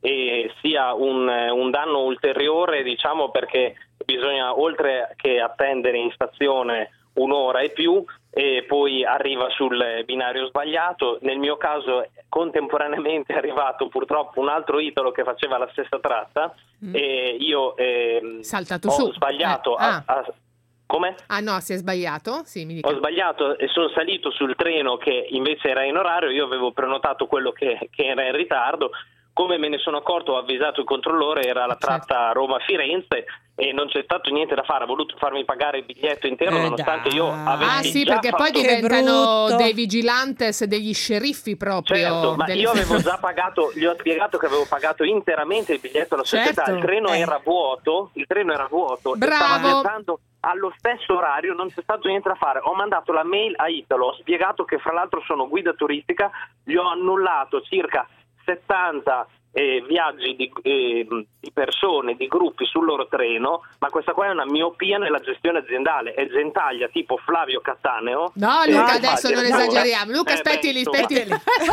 e sia un, un danno ulteriore, diciamo, perché bisogna, oltre che attendere in stazione un'ora e più, e poi arriva sul binario sbagliato. Nel mio caso contemporaneamente è arrivato purtroppo un altro Italo che faceva la stessa tratta, mm. e io eh, saltato ho su. sbagliato eh. ah. a, a come? Ah no, si è sbagliato? Sì, mi dica. Ho sbagliato e sono salito sul treno che invece era in orario. Io avevo prenotato quello che, che era in ritardo. Come me ne sono accorto, ho avvisato il controllore, era la tratta Roma-Firenze e non c'è stato niente da fare, ha voluto farmi pagare il biglietto intero, eh nonostante dai. io avessi Ah sì, già perché fatto... poi diventano dei vigilantes, degli sceriffi proprio. Certo, ma delle... io avevo già pagato, gli ho spiegato che avevo pagato interamente il biglietto alla società, certo. il treno eh. era vuoto, il treno era vuoto, bravo. E stava viaggiando allo stesso orario, non c'è stato niente da fare. Ho mandato la mail a Italo, ho spiegato che fra l'altro sono guida turistica, gli ho annullato circa settanta eh, viaggi di, eh, di persone, di gruppi sul loro treno, ma questa qua è una miopia nella gestione aziendale. È Gentaglia tipo Flavio Cattaneo. No Luca, adesso non esageriamo. Luca, eh, aspetti beh, lì, insomma. aspetti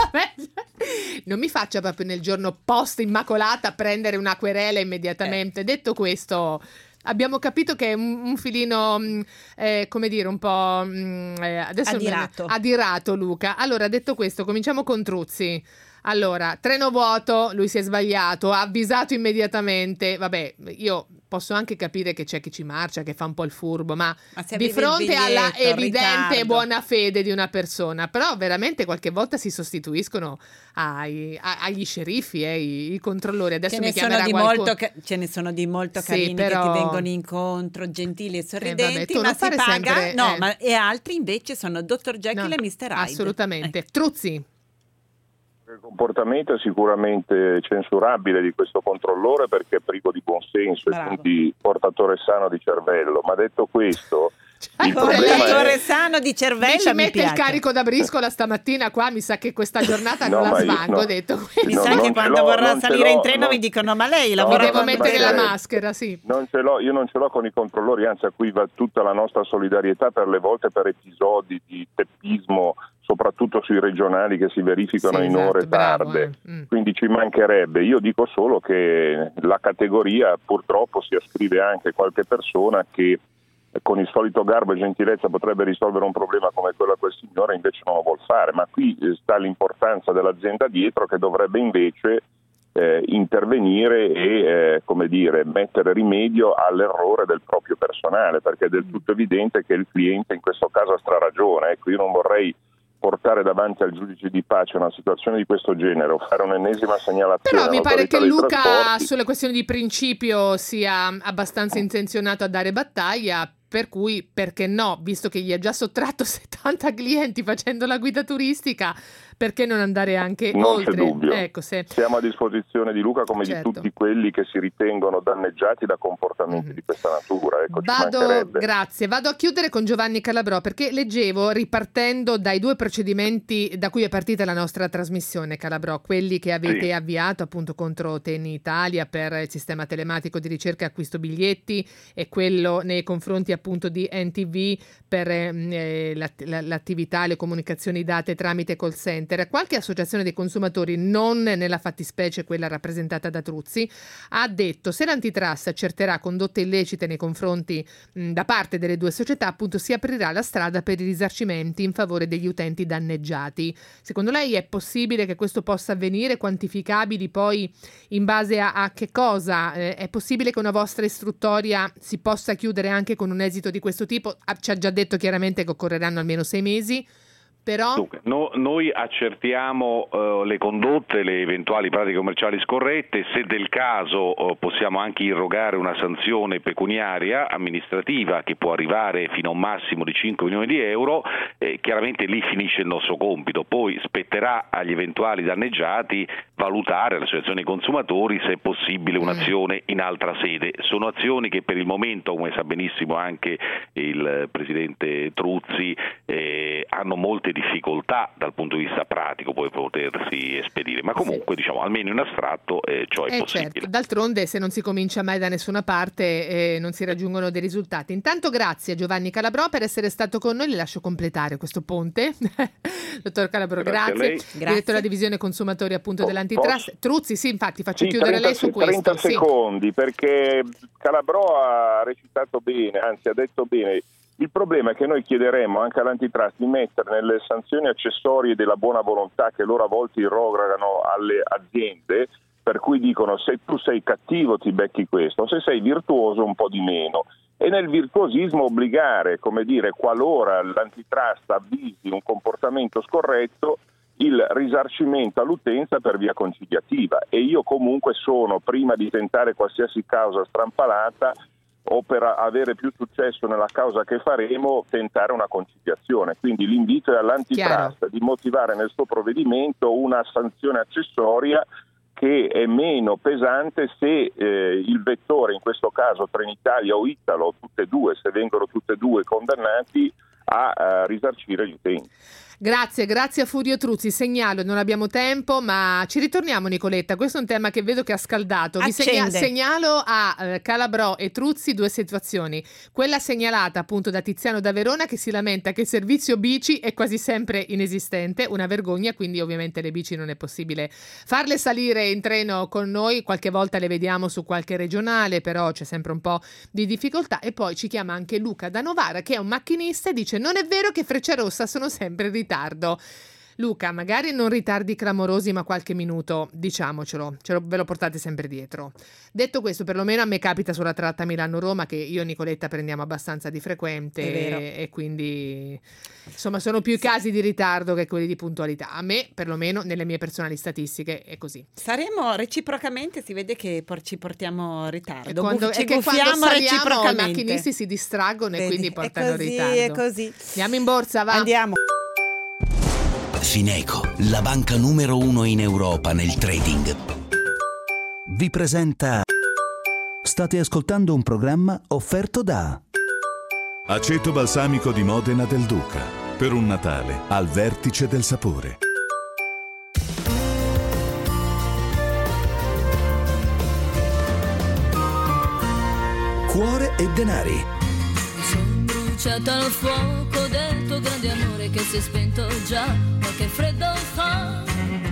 lì. Non mi faccia proprio nel giorno post Immacolata prendere una querela immediatamente. Eh. Detto questo, abbiamo capito che è un, un filino, eh, come dire, un po' eh, adesso adirato. Me, adirato Luca. Allora, detto questo, cominciamo con Truzzi. Allora, treno vuoto, lui si è sbagliato, ha avvisato immediatamente. Vabbè, io posso anche capire che c'è chi ci marcia, che fa un po' il furbo, ma, ma di fronte biglietto, alla evidente ritardo. buona fede di una persona, però veramente qualche volta si sostituiscono ai, a, agli sceriffi, eh, i, i controllori. Adesso ce mi ne sono chiamerà di qualcuno. molto ca- ce ne sono di molto Sì, carini però... che ti vengono incontro, gentili e sorridenti, eh, vabbè, ma si paga sempre, no, eh. ma e altri invece sono dottor Jekyll No, e mister Hyde. assolutamente. Eh. Truzzi. Il comportamento è sicuramente censurabile di questo controllore perché è privo di buonsenso e quindi portatore sano di cervello, ma detto questo il portatore è... sano di cervello Dici, mi mette piace. il carico da briscola stamattina qua, mi sa che questa giornata non No, la ma io- svango, no. ho detto. Mi No, sa non che ce quando l'ho, vorrà non ce salire l'ho, in treno no. mi dicono ma lei No, lavora Devo ma- mettere la ma- maschera, sì. Non ce l'ho, io non ce l'ho con i controllori, anzi a cui va tutta la nostra solidarietà per le volte per episodi di teppismo, soprattutto sui regionali che si verificano Sì, in esatto, ore bravo, tarde, eh. Mm. quindi ci mancherebbe. Io dico solo che la categoria purtroppo si ascrive anche qualche persona che con il solito garbo e gentilezza potrebbe risolvere un problema come quello a quel signore, invece non lo vuol fare, ma qui sta l'importanza dell'azienda dietro che dovrebbe invece eh, intervenire e eh, come dire, mettere rimedio all'errore del proprio personale, perché è del tutto evidente che il cliente in questo caso ha straragione. Ecco, io non vorrei portare davanti al giudice di pace una situazione di questo genere o fare un'ennesima segnalazione. Però mi pare che all'autorità dei Luca trasporti. sulle questioni di principio sia abbastanza intenzionato a dare battaglia, per cui perché no, visto che gli ha già sottratto settanta clienti facendo la guida turistica, perché non andare anche Non oltre? c'è dubbio. Ecco, se... Siamo a disposizione di Luca come Certo. di tutti quelli che si ritengono danneggiati da comportamenti Mm-hmm. di questa natura. Ecco, ci Vado, mancherebbe. grazie. Vado a chiudere con Giovanni Calabrò perché leggevo, ripartendo dai due procedimenti da cui è partita la nostra trasmissione, Calabrò, quelli che avete Sì. avviato appunto contro Teni Italia per il sistema telematico di ricerca e acquisto biglietti e quello nei confronti appunto di N T V per eh, l'att- l'attività, le comunicazioni date tramite call center. Qualche associazione dei consumatori, non nella fattispecie quella rappresentata da Truzzi, ha detto se l'antitrust accerterà condotte illecite nei confronti mh, da parte delle due società, appunto si aprirà la strada per i risarcimenti in favore degli utenti danneggiati. Secondo lei è possibile che questo possa avvenire? Quantificabili poi in base a, a che cosa? Eh, è possibile che una vostra istruttoria si possa chiudere anche con un esito di questo tipo? Ah, ci ha già detto chiaramente che occorreranno almeno sei mesi. Però Dunque, no, noi accertiamo uh, le condotte, le eventuali pratiche commerciali scorrette, se del caso uh, possiamo anche irrogare una sanzione pecuniaria amministrativa che può arrivare fino a un massimo di cinque milioni di euro, eh, chiaramente lì finisce il nostro compito, poi spetterà agli eventuali danneggiati valutare l'associazione dei consumatori se è possibile un'azione in altra sede. Sono azioni che per il momento, come sa benissimo anche il Presidente Truzzi, eh, hanno molte difficoltà dal punto di vista pratico poi potersi espedire, ma comunque sì, diciamo almeno in astratto eh, ciò è eh possibile. Certo. D'altronde se non si comincia mai da nessuna parte eh, non si raggiungono dei risultati. Intanto grazie a Giovanni Calabrò per essere stato con noi, le lascio completare questo ponte. Dottor Calabrò, Grazie grazie, a lei. direttore della divisione consumatori appunto Po- dell'antitrust. posso? Truzzi, sì, infatti faccio Sì, chiudere trenta lei su se- questo. trenta sì. secondi, perché Calabrò ha recitato bene, anzi ha detto bene. Il problema è che noi chiederemo anche all'antitrust di mettere nelle sanzioni accessorie della buona volontà che loro a volte irrogano alle aziende, per cui dicono se tu sei cattivo ti becchi questo, se sei virtuoso un po' di meno. E nel virtuosismo obbligare, come dire, qualora l'antitrust avvisi un comportamento scorretto, il risarcimento all'utenza per via conciliativa. E io comunque sono, prima di tentare qualsiasi causa strampalata, o per avere più successo nella causa che faremo, tentare una conciliazione. Quindi l'invito è all'antitrust Chiaro. di motivare nel suo provvedimento una sanzione accessoria che è meno pesante se eh, il vettore, in questo caso Trenitalia o Italo, tutte e due, se vengono tutte e due condannati, a uh, risarcire gli utenti. Grazie, grazie a Furio Truzzi. Segnalo, non abbiamo tempo, ma ci ritorniamo, Nicoletta. Questo è un tema che vedo che ha scaldato. Vi segna- segnalo a eh, Calabrò e Truzzi due situazioni. Quella segnalata appunto da Tiziano da Verona, che si lamenta che il servizio bici è quasi sempre inesistente, una vergogna, quindi ovviamente le bici non è possibile farle salire in treno con noi. Qualche volta le vediamo su qualche regionale, però c'è sempre un po' di difficoltà. E poi ci chiama anche Luca da Novara, che è un macchinista, e dice: non è vero che Frecciarossa sono sempre in ritardo. Luca, magari non ritardi clamorosi, ma qualche minuto, diciamocelo, ce lo, ve lo portate sempre dietro. Detto questo, perlomeno a me capita sulla tratta Milano-Roma, che io e Nicoletta prendiamo abbastanza di frequente, e, e quindi insomma sono più i casi di ritardo che quelli di puntualità. A me, perlomeno nelle mie personali statistiche, è così. Saremo reciprocamente, si vede che por- ci portiamo ritardo. E quando, Buff- ci è che quando guffiamo saliamo, reciprocamente. i macchinisti si distraggono. Vedi, e quindi portano è così, ritardo. È così. Andiamo in borsa, va. Andiamo. Fineco, la banca numero uno in Europa nel trading, vi presenta. State ascoltando un programma offerto da Aceto balsamico di Modena del Duca, per un Natale al vertice del sapore. Cuore e denari. Mi son bruciata al fuoco del tuo grande amore che si è spento già, ma che freddo fa.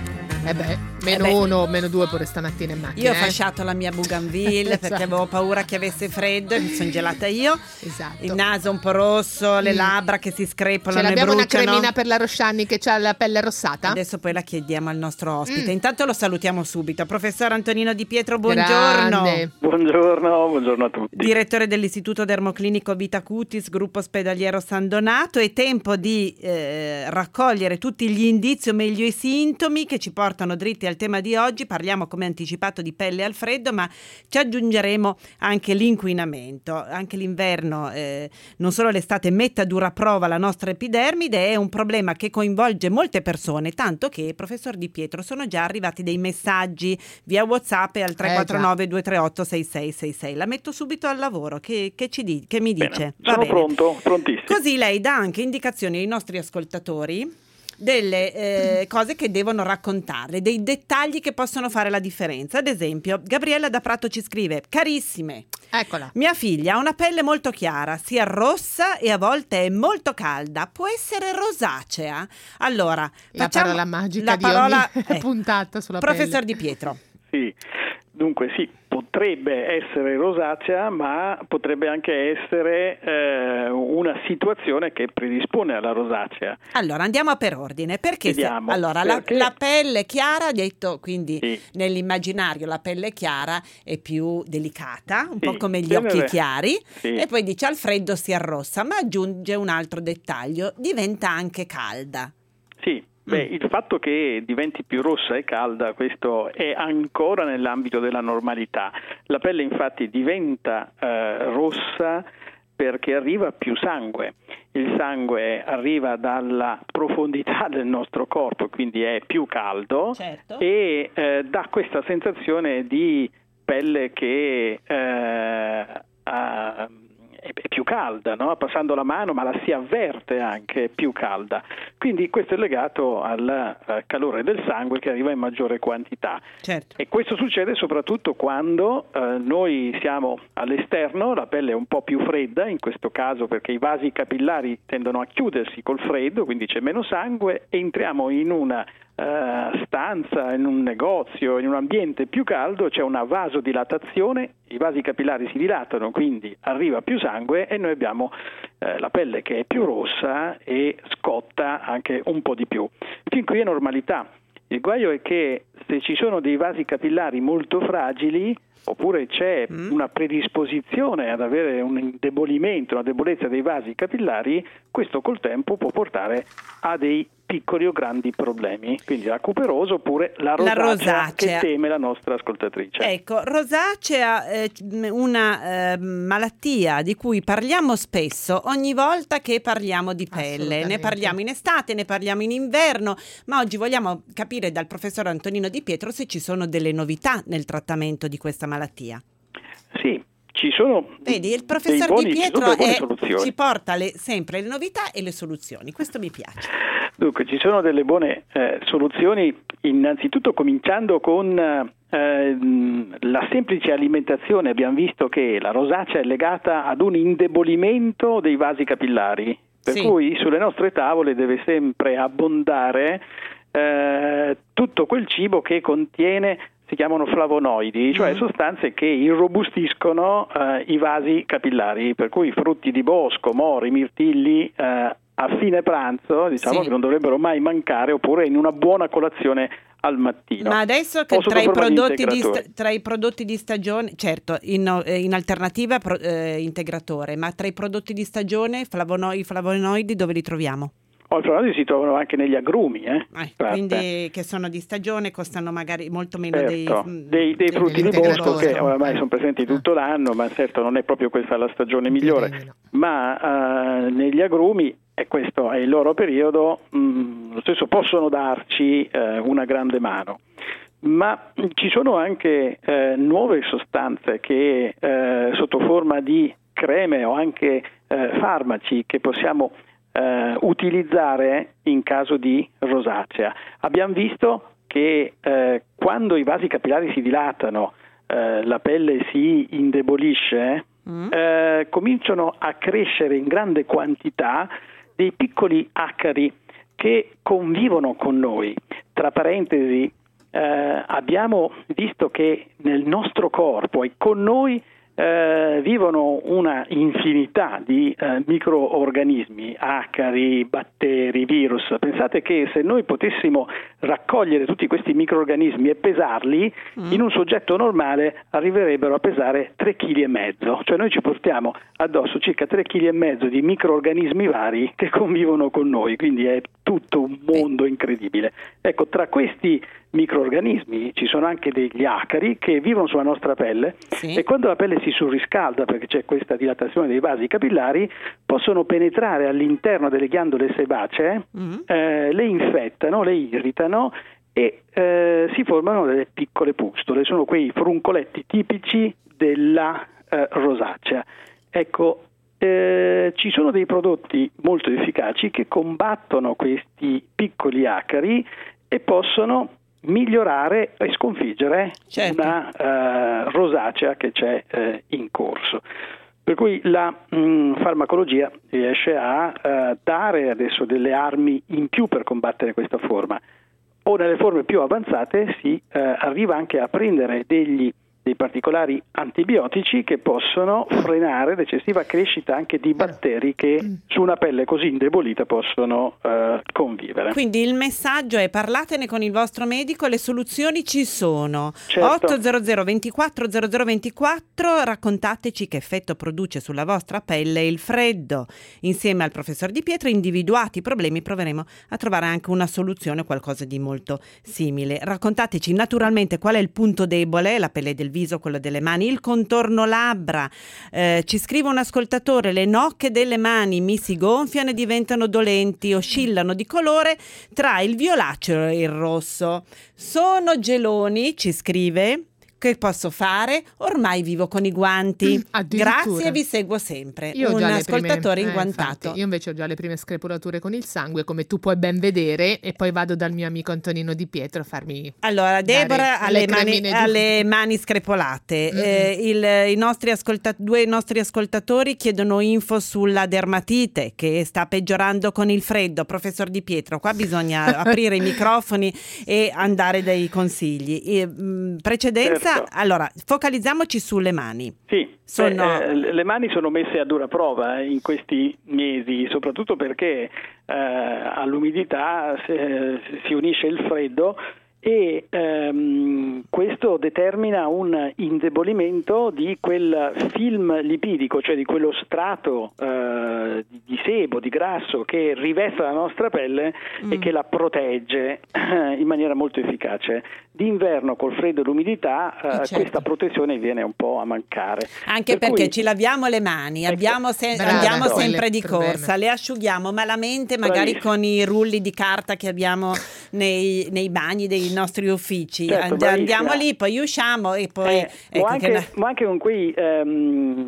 Eh beh, meno Eh beh. uno, meno due pure stamattina in macchina. Io ho eh. fasciato la mia bougainville perché Esatto. avevo paura che avesse freddo e mi sono gelata io. Esatto. Il naso un po' rosso, le Mm. labbra che si screpolano Ce e l'abbiamo una bruciano. cremina per la Rosciani che ha la pelle rossata? Adesso poi la chiediamo al nostro ospite. Mm. Intanto lo salutiamo subito. Professor Antonino Di Pietro, buongiorno. Grande. Buongiorno, buongiorno a tutti. Direttore dell'Istituto Dermoclinico Vita Cutis, gruppo ospedaliero San Donato. È tempo di eh, raccogliere tutti gli indizi, o meglio i sintomi, che ci portano dritti al tema di oggi. Parliamo, come anticipato, di pelle al freddo, ma ci aggiungeremo anche l'inquinamento. Anche l'inverno, eh, non solo l'estate, mette a dura prova la nostra epidermide. È un problema che coinvolge molte persone, tanto che, professor Di Pietro, sono già arrivati dei messaggi via WhatsApp e al tre quattro nove due tre otto sei sei sei sei. La metto subito al lavoro. Che, che, ci di, che mi dice? Bene, Va sono bene. pronto, prontissimo. Così lei dà anche indicazioni ai nostri ascoltatori delle eh, cose che devono raccontare, dei dettagli che possono fare la differenza. Ad esempio, Gabriella da Prato ci scrive: carissime, eccola, mia figlia ha una pelle molto chiara, si arrossa e a volte è molto calda, può essere rosacea. Allora, la facciamo parola magica la di parola ogni eh, puntata sulla professor pelle. Di Pietro. Sì, dunque sì, potrebbe essere rosacea, ma potrebbe anche essere eh, una situazione che predispone alla rosacea. Allora andiamo per ordine, perché se, Vediamo, allora la, perché- la pelle chiara, ha detto, quindi Sì. nell'immaginario la pelle chiara è più delicata, un Sì, po' come gli genere- occhi chiari, Sì. e poi dice al freddo si arrossa, ma aggiunge un altro dettaglio: diventa anche calda. Sì, beh, il fatto che diventi più rossa e calda, questo è ancora nell'ambito della normalità. La pelle infatti diventa eh, rossa perché arriva più sangue. Il sangue arriva dalla profondità del nostro corpo, quindi è più caldo, Certo. e eh, dà questa sensazione di pelle che eh, ha- è più calda, no? Passando la mano, ma la si avverte anche più calda. Quindi questo è legato al eh, calore del sangue che arriva in maggiore quantità. Certo. E questo succede soprattutto quando eh, noi siamo all'esterno, la pelle è un po' più fredda, in questo caso perché i vasi capillari tendono a chiudersi col freddo, quindi c'è meno sangue, entriamo in una eh, stanza, in un negozio, in un ambiente più caldo, c'è una vasodilatazione, i vasi capillari si dilatano, quindi arriva più sangue e noi abbiamo eh, la pelle che è più rossa e scotta anche un po' di più. Fin qui è normalità. Il guaio è che se ci sono dei vasi capillari molto fragili, oppure c'è Mm. una predisposizione ad avere un indebolimento, una debolezza dei vasi capillari, questo col tempo può portare a dei piccoli o grandi problemi, quindi la cuperosa oppure la La rosacea, rosacea. che teme la nostra ascoltatrice. Ecco, rosacea è una eh, malattia di cui parliamo spesso ogni volta che parliamo di pelle. Ne Assolutamente. parliamo in estate, ne parliamo in inverno, ma oggi vogliamo capire dal professor Antonino Di Pietro se ci sono delle novità nel trattamento di questa malattia. Sì, ci sono Vedi, il dei professor buoni- Di ci sono Pietro delle buone è- soluzioni. ci porta le- sempre le novità e le soluzioni, questo mi piace. Dunque, ci sono delle buone eh, soluzioni, innanzitutto cominciando con eh, la semplice alimentazione. Abbiamo visto che la rosacea è legata ad un indebolimento dei vasi capillari, per Sì. cui sulle nostre tavole deve sempre abbondare eh, tutto quel cibo che contiene, si chiamano flavonoidi, cioè Mm. sostanze che irrobustiscono eh, i vasi capillari, per cui frutti di bosco, mori, mirtilli eh, a fine pranzo, diciamo Sì. che non dovrebbero mai mancare, oppure in una buona colazione al mattino. Ma adesso che O sotto tra i, forma di prodotti di integratori. sta- tra i prodotti di stagione, certo, in, eh, in alternativa pro- eh, integratore, ma tra i prodotti di stagione, flavono- i flavonoidi dove li troviamo? O i flavonoidi si trovano anche negli agrumi, eh? Guarda. Quindi che sono di stagione, costano magari molto meno Certo, dei, dei, dei frutti di bosco che oramai Eh. sono presenti tutto l'anno, ma certo non è proprio questa la stagione migliore, ma eh, negli agrumi, e questo è il loro periodo, mh, lo stesso possono darci eh, una grande mano. Ma ci sono anche eh, nuove sostanze che eh, sotto forma di creme o anche eh, farmaci che possiamo eh, utilizzare in caso di rosacea. Abbiamo visto che eh, quando i vasi capillari si dilatano, eh, la pelle si indebolisce, Mm. eh, cominciano a crescere in grande quantità dei piccoli acari che convivono con noi. Tra parentesi, eh, abbiamo visto che nel nostro corpo e con noi eh, vivono una infinità di eh, microorganismi, acari, batteri, virus. Pensate che se noi potessimo raccogliere tutti questi microorganismi e pesarli, Mm. in un soggetto normale arriverebbero a pesare tre chili e mezzo. Cioè noi ci portiamo addosso circa tre chili e mezzo di microorganismi vari che convivono con noi, quindi è tutto un mondo incredibile. Ecco, tra questi microorganismi ci sono anche degli acari che vivono sulla nostra pelle Sì. e quando la pelle si surriscalda, perché c'è questa dilatazione dei vasi capillari, possono penetrare all'interno delle ghiandole sebacee, Mm. eh, le infettano, le irritano e eh, si formano delle piccole pustole. Sono quei fruncoletti tipici della eh, rosacea. Ecco, eh, ci sono dei prodotti molto efficaci che combattono questi piccoli acari e possono migliorare e sconfiggere Certo. una eh, rosacea che c'è eh, in corso. Per cui la mh, farmacologia riesce a eh, dare adesso delle armi in più per combattere questa forma, o nelle forme più avanzate si eh, arriva anche a prendere degli dei particolari antibiotici che possono frenare l'eccessiva crescita anche di batteri che su una pelle così indebolita possono eh, convivere. Quindi il messaggio è: parlatene con il vostro medico, le soluzioni ci sono. Certo. otto zero zero ventiquattro zero zero ventiquattro, raccontateci che effetto produce sulla vostra pelle il freddo. Insieme al professor Di Pietro, individuati i problemi, proveremo a trovare anche una soluzione, qualcosa di molto simile. Raccontateci naturalmente qual è il punto debole, la pelle del viso, quello delle mani, il contorno labbra. Eh, ci scrive un ascoltatore: le nocche delle mani mi si gonfiano e diventano dolenti, oscillano di colore tra il violaceo e il rosso. Sono geloni, ci scrive. Che posso fare? Ormai vivo con i guanti. addirittura. Grazie e vi seguo sempre. Io ho un già le ascoltatore prime, eh, inguantato. infatti, io invece ho già le prime screpolature con il sangue, come tu puoi ben vedere, e poi vado dal mio amico Antonino Di Pietro a farmi Allora, Deborah ha le le mani, cremine ha giuste. le mani screpolate. Eh, il- i nostri ascolta- due nostri ascoltatori chiedono info sulla dermatite che sta peggiorando con il freddo. Professor Di Pietro, qua bisogna aprire i microfoni e andare dai consigli. E, mh, precedenza, Certo. allora, focalizziamoci sulle mani. Sì, Sono- beh, eh, le mani sono messe a dura prova eh, in questi mesi, soprattutto perché eh, all'umidità se- si unisce il freddo e ehm, questo determina un indebolimento di quel film lipidico, cioè di quello strato eh, di, di sebo, di grasso che riveste la nostra pelle Mm. e che la protegge eh, in maniera molto efficace. D'inverno col freddo e l'umidità eh, certo. questa protezione viene un po' a mancare. Anche Per perché cui- ci laviamo le mani, abbiamo se- Brava, andiamo quello è sempre il di problema. corsa, le asciughiamo malamente, magari Bravissima. con i rulli di carta che abbiamo nei, nei bagni dei nostri uffici. Certo, And- bravissima. andiamo lì, poi usciamo e poi Eh, ecco o, che anche, na- o anche con quei ehm,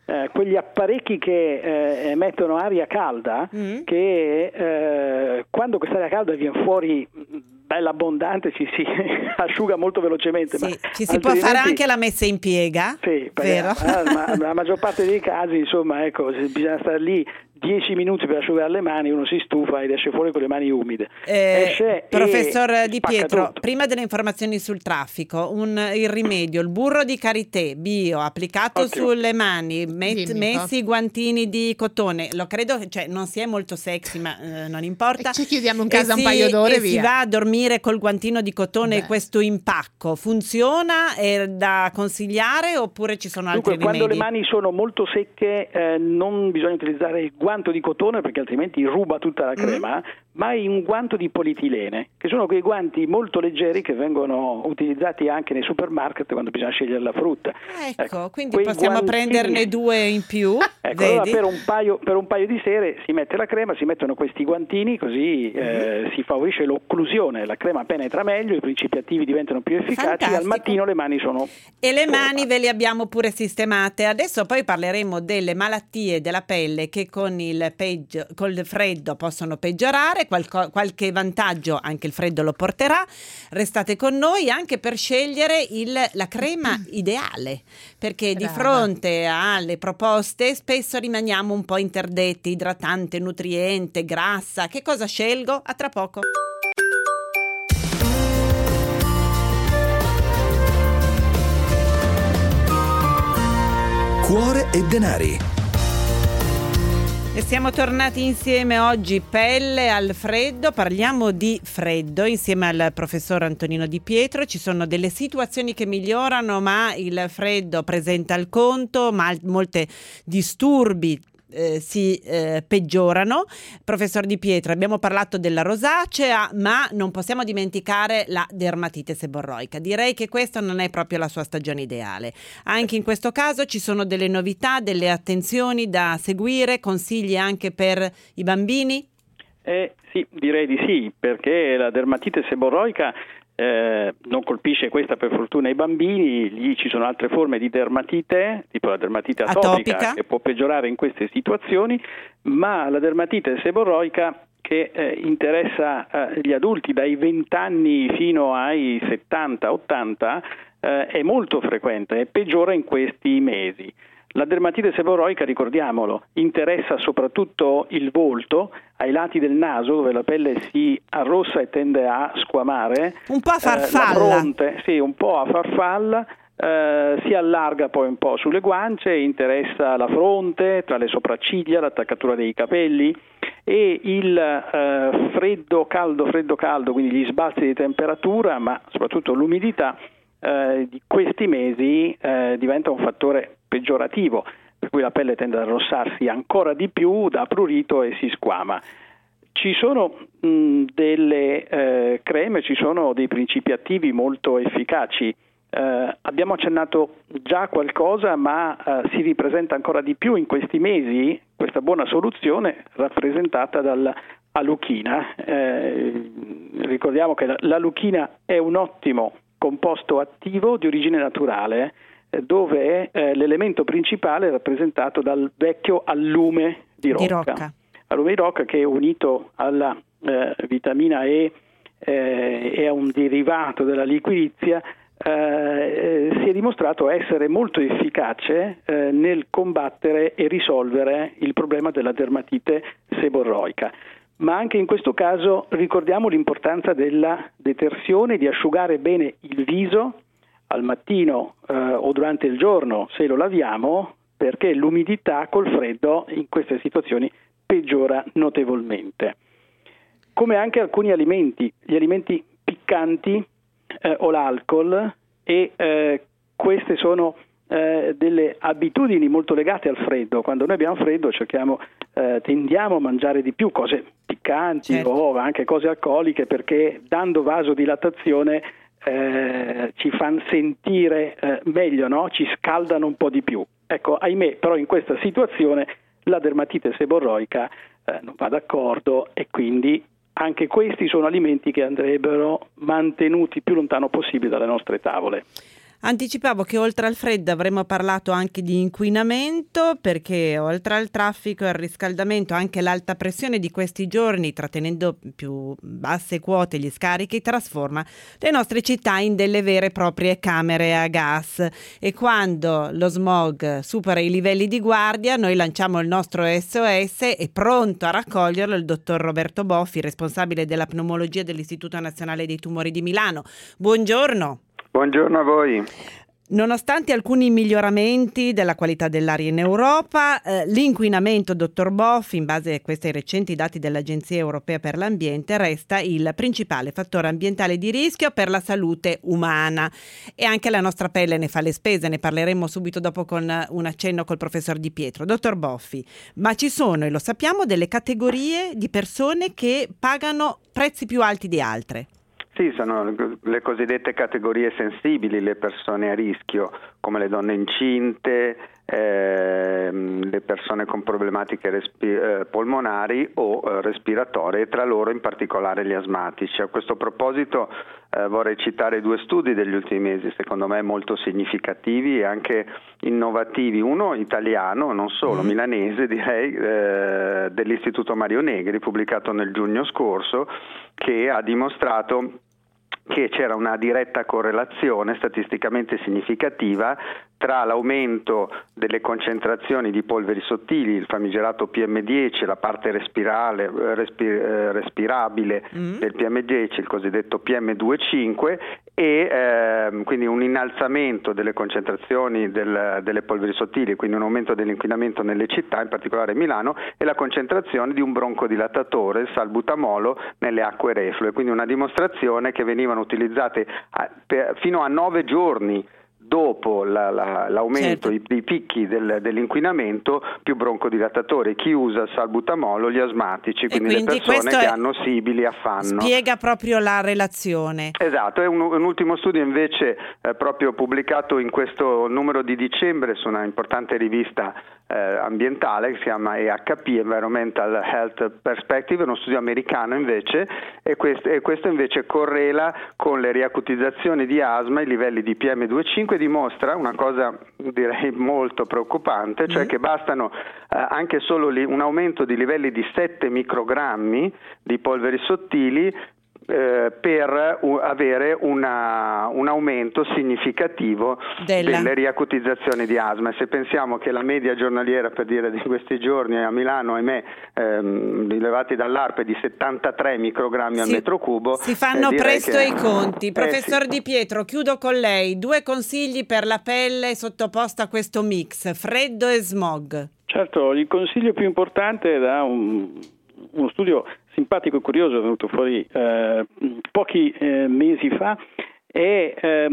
eh, quegli apparecchi che eh, emettono aria calda, mm. che eh, quando quest'aria calda viene fuori bella abbondante ci si asciuga molto velocemente. Sì, ma ci si può fare anche la messa in piega, sì, vero? Eh, ma la maggior parte dei casi, insomma, ecco, bisogna stare lì dieci minuti per asciugare le mani, uno si stufa ed esce fuori con le mani umide. Eh, esce professor Di Pietro, tutto. prima delle informazioni sul traffico, un, il rimedio, il burro di karité bio applicato Ottimo. sulle mani, met, messi i guantini di cotone, lo credo, cioè non si è molto sexy, ma eh, non importa. E ci chiudiamo in casa e un si, paio d'ore e e via. si va a dormire col guantino di cotone. Beh. Questo impacco funziona? È da consigliare oppure ci sono altri Dunque, rimedi? Quando le mani sono molto secche eh, non bisogna utilizzare il guanto di cotone perché altrimenti ruba tutta la crema, mm. ma un guanto di polietilene, che sono quei guanti molto leggeri che vengono utilizzati anche nei supermarket quando bisogna scegliere la frutta. Ecco, ecco quindi possiamo guantini... prenderne due in più. Ecco, allora per un paio per un paio di sere si mette la crema, si mettono questi guantini, così eh, mm. si favorisce l'occlusione, la crema penetra meglio, i principi attivi diventano più efficaci. Fantastico. Al mattino le mani sono e le mani ve le abbiamo pure sistemate. Adesso poi parleremo delle malattie della pelle che con il peggio, col freddo possono peggiorare. Qualco, qualche vantaggio anche il freddo lo porterà. Restate con noi anche per scegliere il, la crema ideale, perché Brava. di fronte alle proposte spesso rimaniamo un po' interdetti: idratante, nutriente, grassa. Che cosa scelgo? A tra poco. Cuore e denari. E siamo tornati insieme oggi, pelle al freddo, parliamo di freddo insieme al professor Antonino Di Pietro. Ci sono delle situazioni che migliorano, ma il freddo presenta il conto, ma molte disturbi Eh, si eh, peggiorano. Professor Di Pietro, abbiamo parlato della rosacea, ma non possiamo dimenticare la dermatite seborroica. Direi che questa non è proprio la sua stagione ideale. Anche in questo caso ci sono delle novità, delle attenzioni da seguire, consigli anche per i bambini? Eh, sì, direi di sì, perché la dermatite seborroica Eh, non colpisce questa per fortuna i bambini, lì ci sono altre forme di dermatite, tipo la dermatite atopica, atopica. che può peggiorare in queste situazioni, ma la dermatite seborroica che eh, interessa eh, gli adulti dai venti anni fino ai settanta ottanta eh, è molto frequente e peggiora in questi mesi. La dermatite seborroica, ricordiamolo, interessa soprattutto il volto, ai lati del naso dove la pelle si arrossa e tende a squamare. Un po' a farfalla. Eh, la fronte, sì, un po' a farfalla, eh, si allarga poi un po' sulle guance, interessa la fronte, tra le sopracciglia, l'attaccatura dei capelli e il eh, freddo, caldo, freddo, caldo, quindi gli sbalzi di temperatura, ma soprattutto l'umidità eh, di questi mesi eh, diventa un fattore peggiorativo, per cui la pelle tende ad arrossarsi ancora di più, dà prurito e si squama. Ci sono mh, delle eh, creme, ci sono dei principi attivi molto efficaci. Eh, abbiamo accennato già qualcosa, ma eh, si ripresenta ancora di più in questi mesi questa buona soluzione rappresentata dall'aluchina. Eh, ricordiamo che l'aluchina è un ottimo composto attivo di origine naturale, dove eh, l'elemento principale è rappresentato dal vecchio allume di rocca, di rocca. allume di rocca che è unito alla eh, vitamina E eh, e a un derivato della liquirizia eh, si è dimostrato essere molto efficace eh, nel combattere e risolvere il problema della dermatite seborroica. Ma anche in questo caso ricordiamo l'importanza della detersione, di asciugare bene il viso al mattino eh, o durante il giorno se lo laviamo, perché l'umidità col freddo in queste situazioni peggiora notevolmente. Come anche alcuni alimenti, gli alimenti piccanti eh, o l'alcol, e eh, queste sono eh, delle abitudini molto legate al freddo. Quando noi abbiamo freddo cerchiamo, eh, tendiamo a mangiare di più cose piccanti, certo, o anche cose alcoliche, perché dando vasodilatazione Eh, ci fanno sentire eh, meglio, no? Ci scaldano un po' di più. Ecco, ahimè, però in questa situazione la dermatite seborroica eh, non va d'accordo, e quindi anche questi sono alimenti che andrebbero mantenuti più lontano possibile dalle nostre tavole. Anticipavo che oltre al freddo avremmo parlato anche di inquinamento, perché oltre al traffico e al riscaldamento anche l'alta pressione di questi giorni, trattenendo più basse quote gli scarichi, trasforma le nostre città in delle vere e proprie camere a gas, e quando lo smog supera i livelli di guardia noi lanciamo il nostro S O S e pronto a raccoglierlo il dottor Roberto Boffi, responsabile della pneumologia dell'Istituto Nazionale dei Tumori di Milano. Buongiorno. Buongiorno a voi. Nonostante alcuni miglioramenti della qualità dell'aria in Europa, eh, l'inquinamento, dottor Boffi, in base a questi recenti dati dell'Agenzia Europea per l'Ambiente, resta il principale fattore ambientale di rischio per la salute umana. E anche la nostra pelle ne fa le spese, ne parleremo subito dopo con un accenno col professor Di Pietro. Dottor Boffi, ma ci sono, e lo sappiamo, delle categorie di persone che pagano prezzi più alti di altre? Sì, sono le cosiddette categorie sensibili, le persone a rischio, come le donne incinte, ehm, le persone con problematiche respi- eh, polmonari o eh, respiratorie, e tra loro in particolare gli asmatici. A questo proposito eh, vorrei citare due studi degli ultimi mesi, secondo me molto significativi e anche innovativi. Uno italiano, non solo, mm. milanese direi, eh, dell'Istituto Mario Negri, pubblicato nel giugno scorso, che ha dimostrato che c'era una diretta correlazione statisticamente significativa tra l'aumento delle concentrazioni di polveri sottili, il famigerato P M dieci, la parte respirale, respi, eh, respirabile mm. del P M dieci, il cosiddetto P M due virgola cinque, e eh, quindi un innalzamento delle concentrazioni del, delle polveri sottili, quindi un aumento dell'inquinamento nelle città, in particolare Milano, e la concentrazione di un broncodilatatore, il salbutamolo, nelle acque reflue, quindi una dimostrazione che venivano utilizzate a, per, fino a nove giorni dopo la, la, l'aumento certo. dei picchi del, dell'inquinamento, più broncodilatatori. Chi usa il salbutamolo? Gli asmatici, quindi, quindi le persone che hanno sibili, affanno. Spiega proprio la relazione. Esatto, è un, un ultimo studio invece eh, proprio pubblicato in questo numero di dicembre su una importante rivista eh, ambientale che si chiama E H P, Environmental Health Perspective, uno studio americano invece, e questo, e questo invece correla con le riacutizzazioni di asma, i livelli di P M due virgola cinque, dimostra una cosa direi molto preoccupante, cioè mm. che bastano eh, anche solo li, un aumento di livelli di sette microgrammi di polveri sottili eh, per uh, avere una, un aumento significativo Della. delle riacutizzazioni di asma. E se pensiamo che la media giornaliera, per dire, di questi giorni a Milano, ahimè, ehm, rilevati dall'A R P è di settantatré microgrammi si, al metro cubo. Si fanno eh, presto che... i conti. Professor eh, sì. Di Pietro, chiudo con lei. Due consigli per la pelle sottoposta a questo mix, freddo e smog. Certo, il consiglio più importante da un, uno studio simpatico e curioso venuto fuori eh, pochi eh, mesi fa è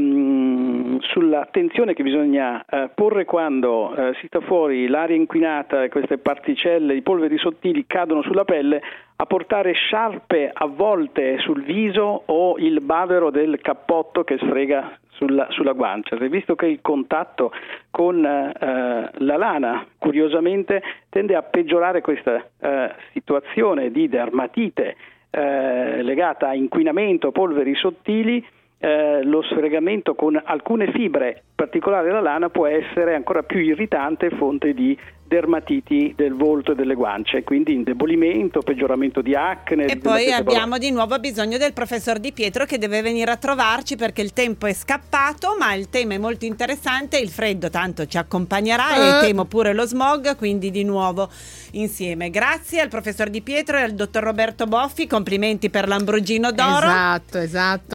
ehm, sull'attenzione che bisogna eh, porre quando eh, si sta fuori l'aria inquinata e queste particelle di polveri sottili cadono sulla pelle, a portare sciarpe avvolte sul viso o il bavero del cappotto che sfrega sulla, sulla guancia, visto che il contatto con eh, la lana curiosamente tende a peggiorare questa eh, situazione di dermatite eh, legata a inquinamento, polveri sottili. Eh, lo sfregamento con alcune fibre, in particolare la lana, può essere ancora più irritante, fonte di dermatiti del volto e delle guance, quindi indebolimento, peggioramento di acne. E poi abbiamo di nuovo bisogno del professor Di Pietro, che deve venire a trovarci perché il tempo è scappato, ma il tema è molto interessante, il freddo tanto ci accompagnerà eh. e temo pure lo smog, quindi di nuovo insieme. Grazie al professor Di Pietro e al dottor Roberto Boffi, complimenti per l'Ambrogino d'Oro. Esatto, esatto.